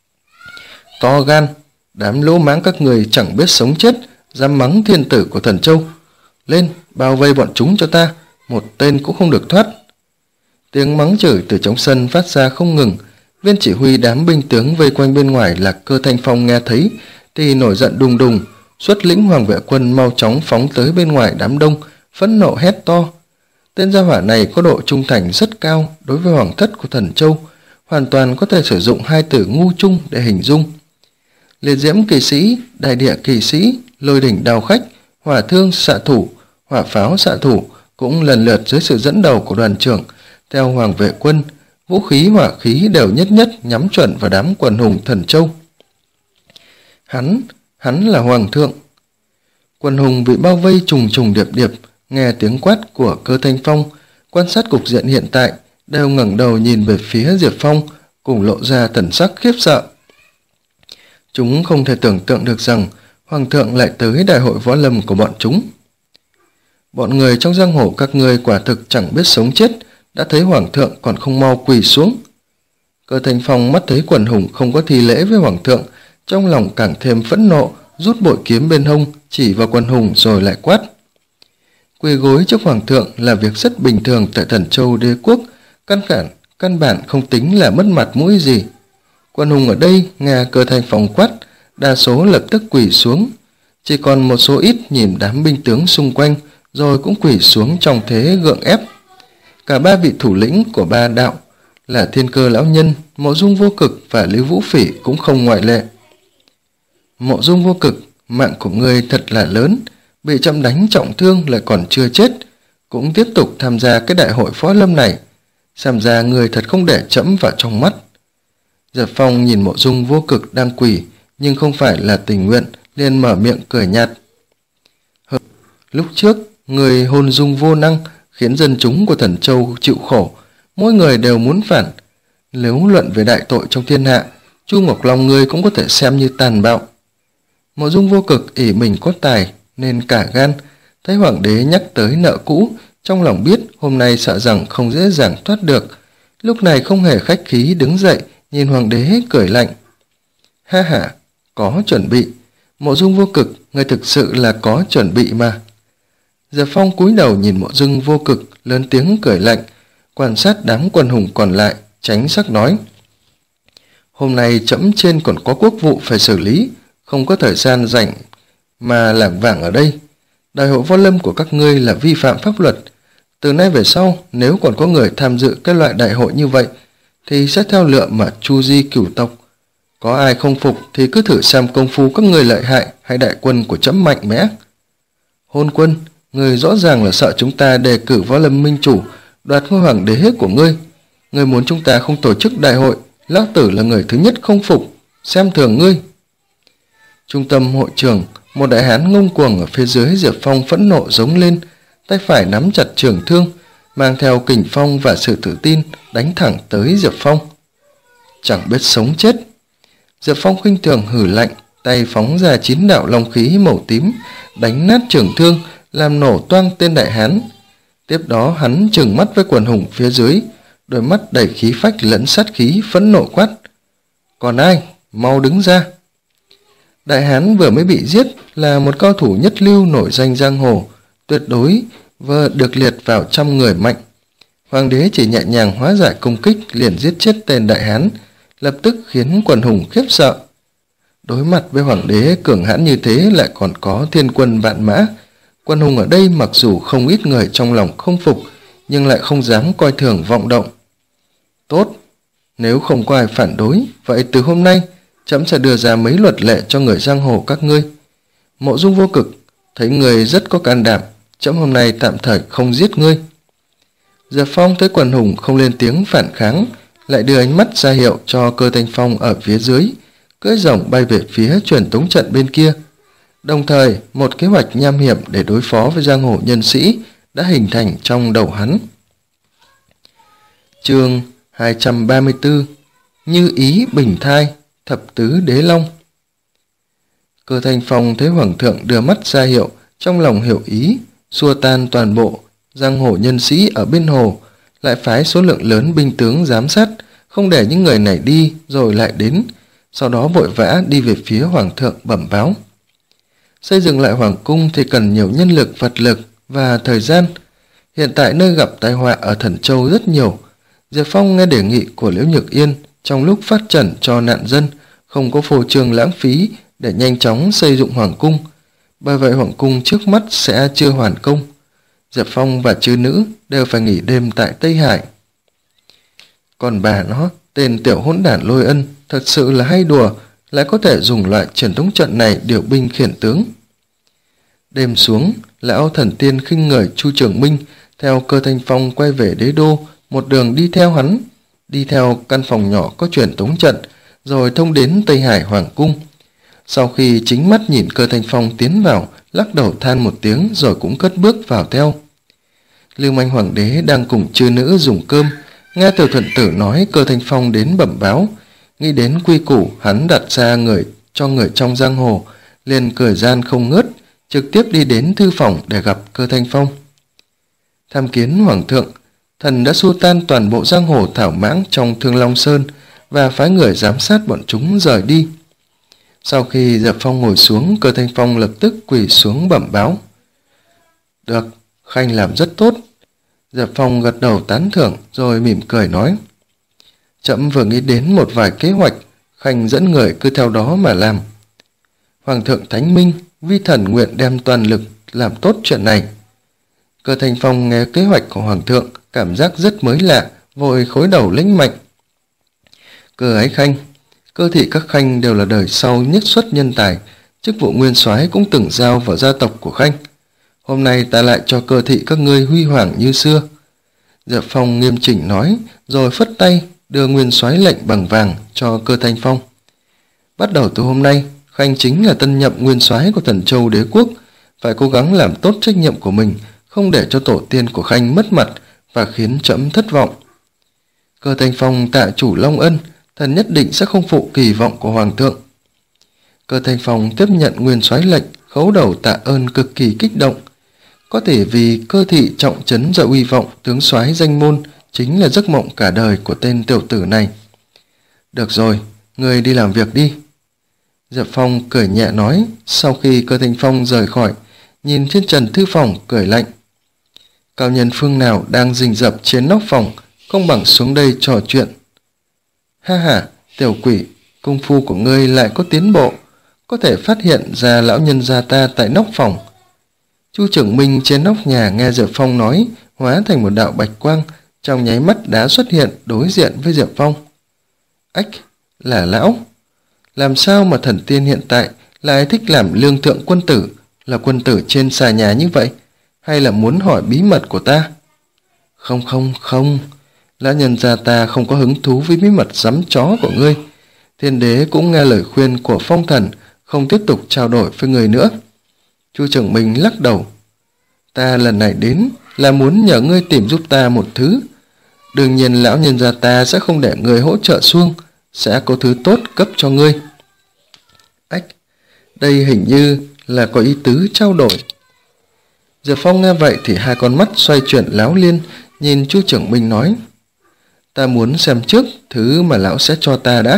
To gan, đám lỗ mãng các người chẳng biết sống chết, dám mắng thiên tử của Thần Châu. Lên, bao vây bọn chúng cho ta, một tên cũng không được thoát. Tiếng mắng chửi từ trong sân phát ra không ngừng. Viên chỉ huy đám binh tướng vây quanh bên ngoài là Cơ Thanh Phong nghe thấy thì nổi giận đùng đùng, xuất lĩnh Hoàng Vệ Quân mau chóng phóng tới bên ngoài đám đông, phẫn nộ hét to. Tên gia hỏa này có độ trung thành rất cao đối với hoàng thất của Thần Châu, hoàn toàn có thể sử dụng hai từ ngu chung để hình dung. Liệt diễm kỳ sĩ, đại địa kỳ sĩ, lôi đỉnh đao khách, hỏa thương xạ thủ, hỏa pháo xạ thủ cũng lần lượt dưới sự dẫn đầu của đoàn trưởng theo Hoàng Vệ Quân, vũ khí hỏa khí đều nhất nhất nhắm chuẩn vào đám quần hùng Thần Châu. Hắn, hắn là hoàng thượng. Quần hùng bị bao vây trùng trùng điệp điệp, nghe tiếng quát của Cơ Thanh Phong, quan sát cục diện hiện tại, đều ngẩng đầu nhìn về phía Diệp Phong, cùng lộ ra thần sắc khiếp sợ. Chúng không thể tưởng tượng được rằng hoàng thượng lại tới đại hội võ lâm của bọn chúng. Bọn người trong giang hồ các ngươi quả thực chẳng biết sống chết, đã thấy hoàng thượng còn không mau quỳ xuống. Cơ Thanh Phong mắt thấy quần hùng không có thi lễ với hoàng thượng, trong lòng càng thêm phẫn nộ, rút bội kiếm bên hông chỉ vào quần hùng rồi lại quát. Quỳ gối trước hoàng thượng là việc rất bình thường tại Thần Châu đế quốc, căn bản căn bản không tính là mất mặt mũi gì. Quần hùng ở đây nghe Cơ Thanh Phong quát, đa số lập tức quỳ xuống. Chỉ còn một số ít nhìn đám binh tướng xung quanh rồi cũng quỳ xuống trong thế gượng ép. Cả ba vị thủ lĩnh của ba đạo là Thiên Cơ lão nhân, Mộ Dung Vô Cực và Lưu Vũ Phỉ cũng không ngoại lệ. Mộ Dung Vô Cực, mạng của ngươi thật là lớn, bị trẫm đánh trọng thương lại còn chưa chết, cũng tiếp tục tham gia cái đại hội võ lâm này, xem ra ngươi thật không để trẫm vào trong mắt. Diệp Phong nhìn Mộ Dung Vô Cực đang quỳ nhưng không phải là tình nguyện, liền mở miệng cười nhạt. Lúc trước người hồn dung vô năng khiến dân chúng của Thần Châu chịu khổ, mỗi người đều muốn phản. Nếu luận về đại tội trong thiên hạ, Chu Ngọc Long ngươi cũng có thể xem như tàn bạo. Mộ Dung Vô Cực ỷ mình có tài nên cả gan, thấy hoàng đế nhắc tới nợ cũ, trong lòng biết hôm nay sợ rằng không dễ dàng thoát được, lúc này không hề khách khí đứng dậy nhìn hoàng đế cười lạnh. Ha ha, có chuẩn bị. Mộ Dung Vô Cực, ngươi thực sự là có chuẩn bị mà. Diệp Phong cúi đầu nhìn Mộ Dung Vô Cực, lớn tiếng cười lạnh, quan sát đám quân hùng còn lại, tránh sắc nói. Hôm nay trẫm trên còn có quốc vụ phải xử lý, không có thời gian rảnh mà lảng vảng ở đây. Đại hội võ lâm của các ngươi là vi phạm pháp luật. Từ nay về sau, nếu còn có người tham dự cái loại đại hội như vậy, thì sẽ theo lựa mà chu di cửu tộc. Có ai không phục thì cứ thử xem công phu các người lợi hại hay đại quân của trẫm mạnh mẽ. Hôn Quân, người rõ ràng là sợ chúng ta đề cử võ lâm minh chủ, đoạt ngôi hoàng đế của ngươi. Ngươi muốn chúng ta không tổ chức đại hội, lão tử là người thứ nhất không phục, xem thường ngươi. Trung tâm hội trường, một đại hán ngông cuồng ở phía dưới Diệp Phong phẫn nộ giống lên, tay phải nắm chặt trường thương, mang theo kình phong và sự tự tin đánh thẳng tới Diệp Phong. Chẳng biết sống chết. Diệp Phong khinh thường hử lạnh, tay phóng ra chín đạo long khí màu tím, đánh nát trường thương, làm nổ toang tên đại hán. Tiếp đó hắn trừng mắt với quần hùng phía dưới, đôi mắt đầy khí phách lẫn sát khí, phẫn nộ quát. Còn ai? Mau đứng ra. Đại hán vừa mới bị giết là một cao thủ nhất lưu nổi danh giang hồ, tuyệt đối vừa được liệt vào trăm người mạnh. Hoàng đế chỉ nhẹ nhàng hóa giải công kích liền giết chết tên đại hán, lập tức khiến quần hùng khiếp sợ. Đối mặt với hoàng đế cường hãn như thế lại còn có thiên quân vạn mã, quần hùng ở đây mặc dù không ít người trong lòng không phục, nhưng lại không dám coi thường vọng động. Tốt, nếu không có ai phản đối, vậy từ hôm nay trẫm sẽ đưa ra mấy luật lệ cho người giang hồ các ngươi. Mộ Dung Vô Cực, thấy người rất có can đảm, trẫm hôm nay tạm thời không giết ngươi. Diệp Phong thấy quần hùng không lên tiếng phản kháng, lại đưa ánh mắt ra hiệu cho Cơ Thanh Phong ở phía dưới, cưỡi rồng bay về phía truyền tống trận bên kia. Đồng thời, một kế hoạch nham hiểm để đối phó với giang hồ nhân sĩ đã hình thành trong đầu hắn. Chương hai trăm ba mươi tư, Như ý bình thai, thập tứ đế long. Cơ Thanh Phong thấy hoàng thượng đưa mắt ra hiệu, trong lòng hiểu ý, xua tan toàn bộ giang hồ nhân sĩ ở bên hồ, lại phái số lượng lớn binh tướng giám sát, không để những người này đi rồi lại đến, sau đó vội vã đi về phía hoàng thượng bẩm báo. Xây dựng lại hoàng cung thì cần nhiều nhân lực, vật lực và thời gian. Hiện tại nơi gặp tai họa ở Thần Châu rất nhiều. Diệp Phong nghe đề nghị của Liễu Nhược Yên trong lúc phát trần cho nạn dân, không có phô trương lãng phí để nhanh chóng xây dựng hoàng cung. Bởi vậy hoàng cung trước mắt sẽ chưa hoàn công. Diệp Phong và chư nữ đều phải nghỉ đêm tại Tây Hải. Còn bà nó, tên tiểu hỗn đản Lôi Ân, thật sự là hay đùa, lại có thể dùng loại truyền tống trận này điều binh khiển tướng. Đêm xuống, lão thần tiên khinh người Chu Trường Minh theo Cơ Thanh Phong quay về đế đô, một đường đi theo hắn, đi theo căn phòng nhỏ có truyền tống trận, rồi thông đến Tây Hải Hoàng Cung. Sau khi chính mắt nhìn Cơ Thanh Phong tiến vào, lắc đầu than một tiếng rồi cũng cất bước vào theo. Lưu Manh Hoàng đế đang cùng chư nữ dùng cơm, nghe Tiểu Thuận Tử nói Cơ Thanh Phong đến bẩm báo, nghĩ đến quy củ hắn đặt ra người cho người trong giang hồ, liền cười gian không ngớt, trực tiếp đi đến thư phòng để gặp Cơ Thanh Phong. Tham kiến hoàng thượng, thần đã xua tan toàn bộ giang hồ thảo mãng trong Thương Long Sơn và phái người giám sát bọn chúng rời đi. Sau khi Diệp Phong ngồi xuống, Cơ Thanh Phong lập tức quỳ xuống bẩm báo. Được, Khanh làm rất tốt. Diệp Phong gật đầu tán thưởng rồi mỉm cười nói. Trẫm vừa nghĩ đến một vài kế hoạch, Khanh dẫn người cứ theo đó mà làm. Hoàng thượng thánh minh, vi thần nguyện đem toàn lực làm tốt chuyện này. Cơ Thanh Phong nghe kế hoạch của Hoàng thượng, cảm giác rất mới lạ, vội khối đầu lĩnh mệnh. Cơ Ái Khanh, Cơ thị các Khanh đều là đời sau nhất xuất nhân tài, chức vụ nguyên soái cũng từng giao vào gia tộc của Khanh. Hôm nay ta lại cho Cơ thị các ngươi huy hoàng như xưa. Diệp Phong nghiêm chỉnh nói, rồi phất tay đưa nguyên soái lệnh bằng vàng cho Cơ Thanh Phong. Bắt đầu từ hôm nay, Khanh chính là tân nhậm nguyên soái của Thần Châu Đế quốc, phải cố gắng làm tốt trách nhiệm của mình, không để cho tổ tiên của Khanh mất mặt và khiến trẫm thất vọng. Cơ Thanh Phong tạ chủ long ân, thần nhất định sẽ không phụ kỳ vọng của Hoàng thượng. Cơ Thanh Phong tiếp nhận nguyên soái lệnh, khấu đầu tạ ơn cực kỳ kích động. Có thể vì Cơ thị trọng trấn ra uy vọng tướng soái danh môn chính là giấc mộng cả đời của tên tiểu tử này. Được rồi, người đi làm việc đi. Diệp Phong cười nhẹ nói, sau khi Cơ Thanh Phong rời khỏi, nhìn trên trần thư phòng cười lạnh. Cao nhân phương nào đang rình rập trên nóc phòng, không bằng xuống đây trò chuyện. Ha ha, tiểu quỷ, công phu của ngươi lại có tiến bộ, có thể phát hiện ra lão nhân gia ta tại nóc phòng. Chu Trưởng Minh trên nóc nhà nghe Diệp Phong nói, hóa thành một đạo bạch quang, trong nháy mắt đã xuất hiện đối diện với Diệp Phong. Ách, là lão. Làm sao mà thần tiên hiện tại lại thích làm lương thượng quân tử, là quân tử trên xà nhà như vậy, hay là muốn hỏi bí mật của ta? Không không không, lão nhân gia ta không có hứng thú với bí mật rắm chó của ngươi. Thiên đế cũng nghe lời khuyên của Phong thần, không tiếp tục trao đổi với người nữa. Chu Trưởng Minh lắc đầu. Ta lần này đến là muốn nhờ ngươi tìm giúp ta một thứ. Đương nhiên lão nhân gia ta sẽ không để người hỗ trợ xuông, sẽ có thứ tốt cấp cho ngươi. Ách, đây hình như là có ý tứ trao đổi. Diệp Phong nghe vậy thì hai con mắt xoay chuyển láo liên, nhìn Chu Trưởng Minh nói. Ta muốn xem trước thứ mà lão sẽ cho ta đã.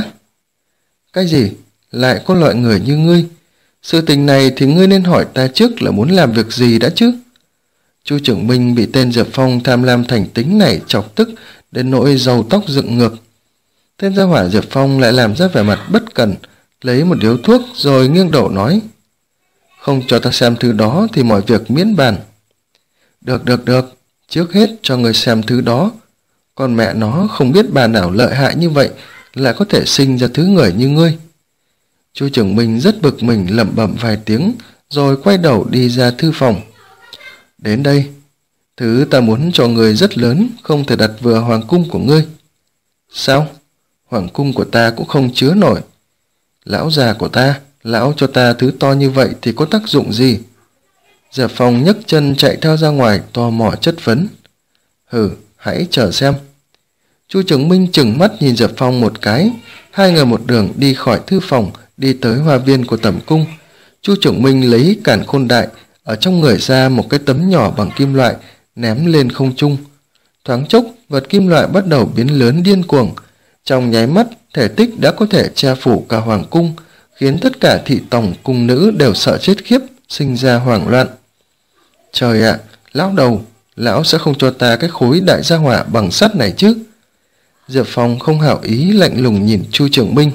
Cái gì? Lại có loại người như ngươi? Sự tình này thì ngươi nên hỏi ta trước là muốn làm việc gì đã chứ. Chu Trưởng Minh bị tên Diệp Phong tham lam thành tính này chọc tức đến nỗi râu tóc dựng ngược. Tên gia hỏa Diệp Phong lại làm ra vẻ mặt bất cần, lấy một điếu thuốc rồi nghiêng đầu nói. Không cho ta xem thứ đó thì mọi việc miễn bàn. Được được được, trước hết cho người xem thứ đó. Còn mẹ nó không biết bà nào lợi hại như vậy lại có thể sinh ra thứ người như ngươi. Chu Trưởng Minh rất bực mình lẩm bẩm vài tiếng rồi quay đầu đi ra thư phòng. Đến đây, thứ ta muốn cho người rất lớn, không thể đặt vừa hoàng cung của ngươi. Sao? Hoàng cung của ta cũng không chứa nổi. Lão già của ta, lão cho ta thứ to như vậy thì có tác dụng gì? Diệp Phong nhấc chân chạy theo ra ngoài tò mò chất vấn. Hừ, hãy chờ xem. Chu Trưởng Minh chừng mắt nhìn Diệp Phong một cái, hai người một đường đi khỏi thư phòng, đi tới hoa viên của Tẩm cung. Chu Trưởng Minh lấy cản khôn đại ở trong người ra một cái tấm nhỏ bằng kim loại, ném lên không trung. Thoáng chốc, vật kim loại bắt đầu biến lớn điên cuồng. Trong nháy mắt, thể tích đã có thể che phủ cả hoàng cung, khiến tất cả thị tòng cung nữ đều sợ chết khiếp, sinh ra hoảng loạn. Trời ạ, lão đầu, lão sẽ không cho ta cái khối đại gia hỏa bằng sắt này chứ? Diệp Phong không hảo ý lạnh lùng nhìn Chu Trưởng Minh.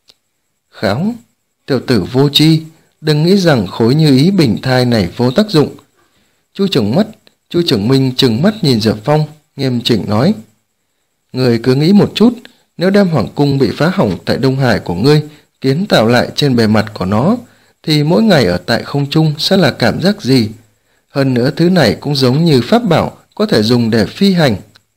Kháo, tiểu tử vô tri, đừng nghĩ rằng khối như ý bình thai này vô tác dụng. Chu Trưởng mắt, Chu Trưởng Minh trừng mắt nhìn Diệp Phong, nghiêm chỉnh nói. Người cứ nghĩ một chút, nếu đem hoàng cung bị phá hỏng tại Đông Hải của ngươi kiến tạo lại trên bề mặt của nó, thì mỗi ngày ở tại không trung sẽ là cảm giác gì? Hơn nữa thứ này cũng giống như pháp bảo, có thể dùng để phi hành.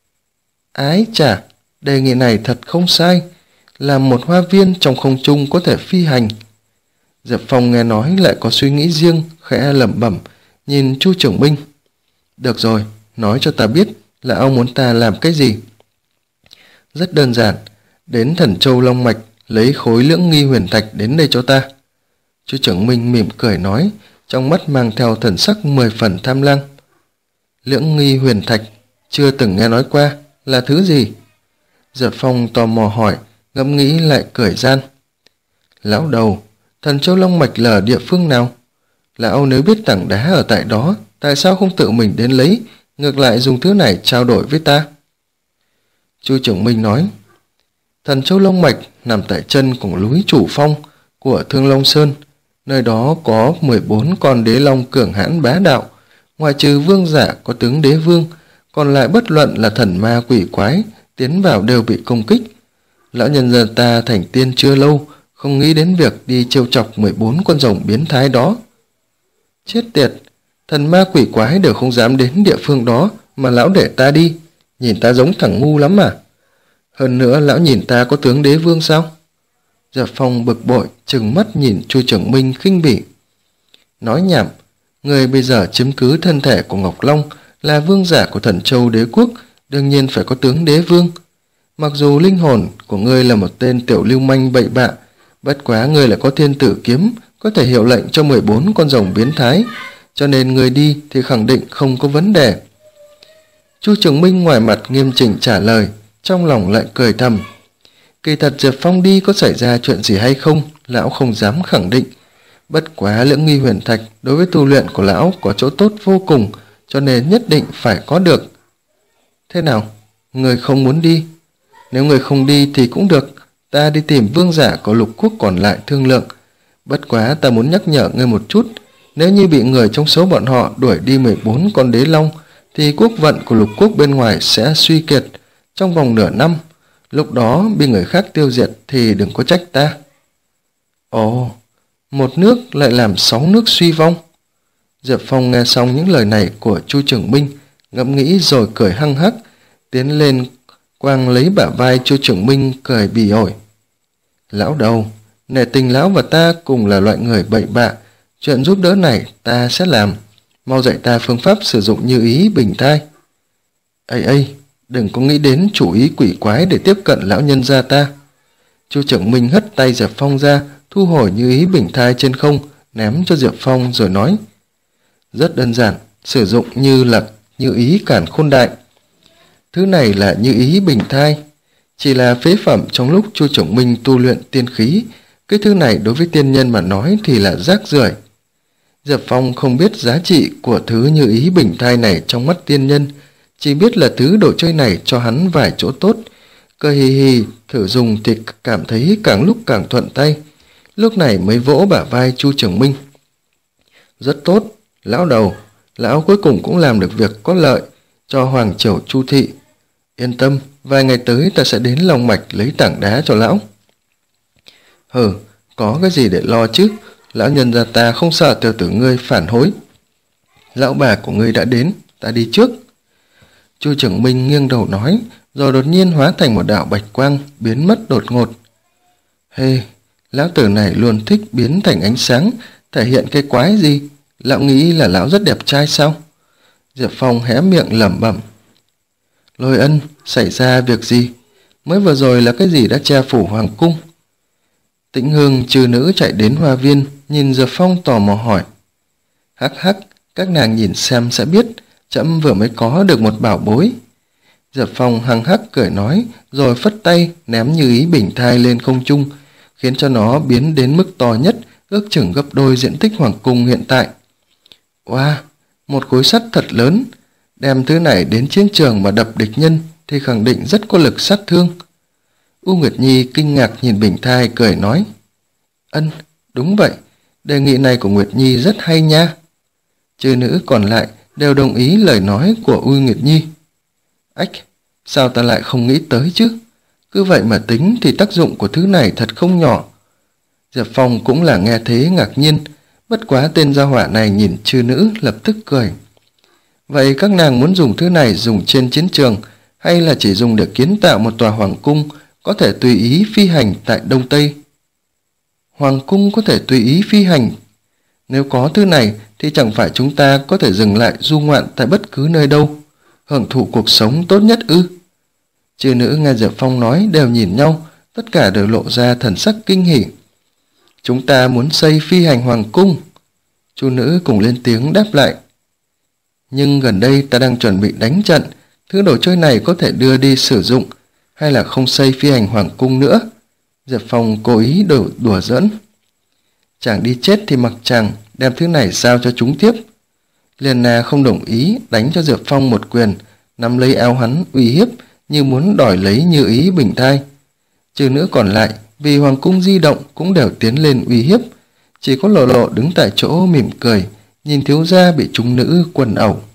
Ái chà, đề nghị này thật không sai, làm một hoa viên trong không trung có thể phi hành. Diệp Phong nghe nói lại có suy nghĩ riêng, khẽ lẩm bẩm, nhìn Chu Trưởng Minh. Được rồi, nói cho ta biết là ông muốn ta làm cái gì. Rất đơn giản, đến Thần Châu Long Mạch lấy khối lưỡng nghi huyền thạch đến đây cho ta. Chu Trưởng Minh mỉm cười nói, trong mắt mang theo thần sắc mười phần tham lam. Lưỡng nghi huyền thạch, chưa từng nghe nói qua, là thứ gì? Diệp Phong tò mò hỏi, ngẫm nghĩ lại cười gian. Lão đầu, Thần Châu Long Mạch là địa phương nào? Lão nếu biết tảng đá ở tại đó, tại sao không tự mình đến lấy, ngược lại dùng thứ này trao đổi với ta? Chu Trưởng Minh nói, Thần Châu Long Mạch nằm tại chân của núi Chủ Phong của Thương Long Sơn, Nơi đó có mười bốn con đế long cường hãn bá đạo, ngoại trừ vương giả có tướng đế vương, còn lại bất luận là thần ma quỷ quái, tiến vào đều bị công kích. Lão nhân gia ta thành tiên chưa lâu, không nghĩ đến việc đi trêu chọc mười bốn con rồng biến thái đó. Chết tiệt, thần ma quỷ quái đều không dám đến địa phương đó mà lão để ta đi, nhìn ta giống thằng ngu lắm à. Hơn nữa lão nhìn ta có tướng đế vương sao? Diệp Phong bực bội trừng mắt nhìn Chu Trường Minh khinh bỉ. Nói nhảm, người bây giờ chiếm cứ thân thể của Ngọc Long là vương giả của Thần Châu Đế quốc, đương nhiên phải có tướng đế vương. Mặc dù linh hồn của ngươi là một tên tiểu lưu manh bậy bạ, bất quá ngươi lại có thiên tử kiếm, có thể hiệu lệnh cho mười bốn con rồng biến thái, cho nên người đi thì khẳng định không có vấn đề. Chu Trường Minh ngoài mặt nghiêm chỉnh trả lời, trong lòng lại cười thầm. Kỳ thật Diệp Phong đi có xảy ra chuyện gì hay không, lão không dám khẳng định. Bất quá lưỡng nghi huyền thạch đối với tu luyện của lão có chỗ tốt vô cùng, cho nên nhất định phải có được. Thế nào, người không muốn đi? Nếu người không đi thì cũng được, ta đi tìm vương giả của lục quốc còn lại thương lượng. Bất quá ta muốn nhắc nhở ngươi một chút, nếu như bị người trong số bọn họ đuổi đi mười bốn con đế long, thì quốc vận của lục quốc bên ngoài sẽ suy kiệt trong vòng nửa năm. Lúc đó bị người khác tiêu diệt thì đừng có trách ta. Ồ, một nước lại làm sáu nước suy vong. Diệp Phong nghe xong những lời này của Chu Trường Minh, ngẫm nghĩ rồi cười hăng hắc, tiến lên quàng lấy bả vai Chu Trường Minh cười bỉ ổi. Lão đầu, nể tình lão và ta cùng là loại người bậy bạ, chuyện giúp đỡ này ta sẽ làm. Mau dạy ta phương pháp sử dụng như ý bình thai. Ây ây, đừng có nghĩ đến chủ ý quỷ quái để tiếp cận lão nhân gia ta. Chu Trường Minh hất tay Diệp Phong ra, thu hồi như ý bình thai trên không, ném cho Diệp Phong rồi nói. Rất đơn giản, sử dụng như là như ý cản khôn đại. Thứ này là như ý bình thai, chỉ là phế phẩm trong lúc Chu Trường Minh tu luyện tiên khí. Cái thứ này đối với tiên nhân mà nói thì là rác rưởi. Diệp Phong không biết giá trị của thứ như ý bình thai này trong mắt tiên nhân, chỉ biết là thứ đồ chơi này cho hắn vài chỗ tốt. Cười hì hì, thử dùng thì cảm thấy càng lúc càng thuận tay. Lúc này mới vỗ bả vai Chu Trường Minh. Rất tốt, lão đầu, lão cuối cùng cũng làm được việc có lợi cho Hoàng Triều Chu Thị. Yên tâm, vài ngày tới ta sẽ đến Long Mạch lấy tảng đá cho lão. Hừ, có cái gì để lo chứ, lão nhân gia ta không sợ tiểu tử ngươi phản hối. Lão bà của ngươi đã đến, ta đi trước. Chu Trường Minh nghiêng đầu nói, rồi đột nhiên hóa thành một đạo bạch quang, biến mất đột ngột. Hê, lão tử này luôn thích biến thành ánh sáng, thể hiện cái quái gì? Lão nghĩ là lão rất đẹp trai sao? Diệp Phong hé miệng lẩm bẩm. Lôi Ân, xảy ra việc gì? Mới vừa rồi là cái gì đã che phủ hoàng cung? Tĩnh Hương trừ nữ chạy đến hoa viên, nhìn Diệp Phong tò mò hỏi. Hắc hắc, các nàng nhìn xem sẽ biết, trẫm vừa mới có được một bảo bối. Diệp Phong hăng hắc cười nói, rồi phất tay ném như ý bình thai lên không trung, khiến cho nó biến đến mức to nhất, ước chừng gấp đôi diện tích hoàng cung hiện tại. Wow, một khối sắt thật lớn, đem thứ này đến chiến trường mà đập địch nhân thì khẳng định rất có lực sát thương. U Nguyệt Nhi kinh ngạc nhìn bình thai cười nói. Ân, đúng vậy, đề nghị này của Nguyệt Nhi rất hay nha. Chư nữ còn lại đều đồng ý lời nói của U Nguyệt Nhi. Ách, sao ta lại không nghĩ tới chứ? Cứ vậy mà tính thì tác dụng của thứ này thật không nhỏ. Diệp Phong cũng là nghe thế ngạc nhiên, bất quá tên gia hỏa này nhìn chư nữ lập tức cười. Vậy các nàng muốn dùng thứ này dùng trên chiến trường, hay là chỉ dùng để kiến tạo một tòa hoàng cung có thể tùy ý phi hành tại Đông Tây? Hoàng cung có thể tùy ý phi hành. Nếu có thứ này thì chẳng phải chúng ta có thể dừng lại du ngoạn tại bất cứ nơi đâu, hưởng thụ cuộc sống tốt nhất ư? Chư nữ nghe Diệp Phong nói đều nhìn nhau, tất cả đều lộ ra thần sắc kinh hỉ. Chúng ta muốn xây phi hành hoàng cung. Chu nữ cùng lên tiếng đáp lại. Nhưng gần đây ta đang chuẩn bị đánh trận, thứ đồ chơi này có thể đưa đi sử dụng, hay là không xây phi hành hoàng cung nữa? Diệp Phong cố ý đùa, đùa giỡn. Chàng đi chết thì mặc chàng, đem thứ này giao cho chúng tiếp. Liên Na không đồng ý, đánh cho Diệp Phong một quyền, nắm lấy áo hắn uy hiếp như muốn đòi lấy như ý bình thai. Trừ nữ còn lại vì hoàng cung di động cũng đều tiến lên uy hiếp. Chỉ có Lộ Lộ đứng tại chỗ mỉm cười, nhìn thiếu gia bị chúng nữ quần ẩu.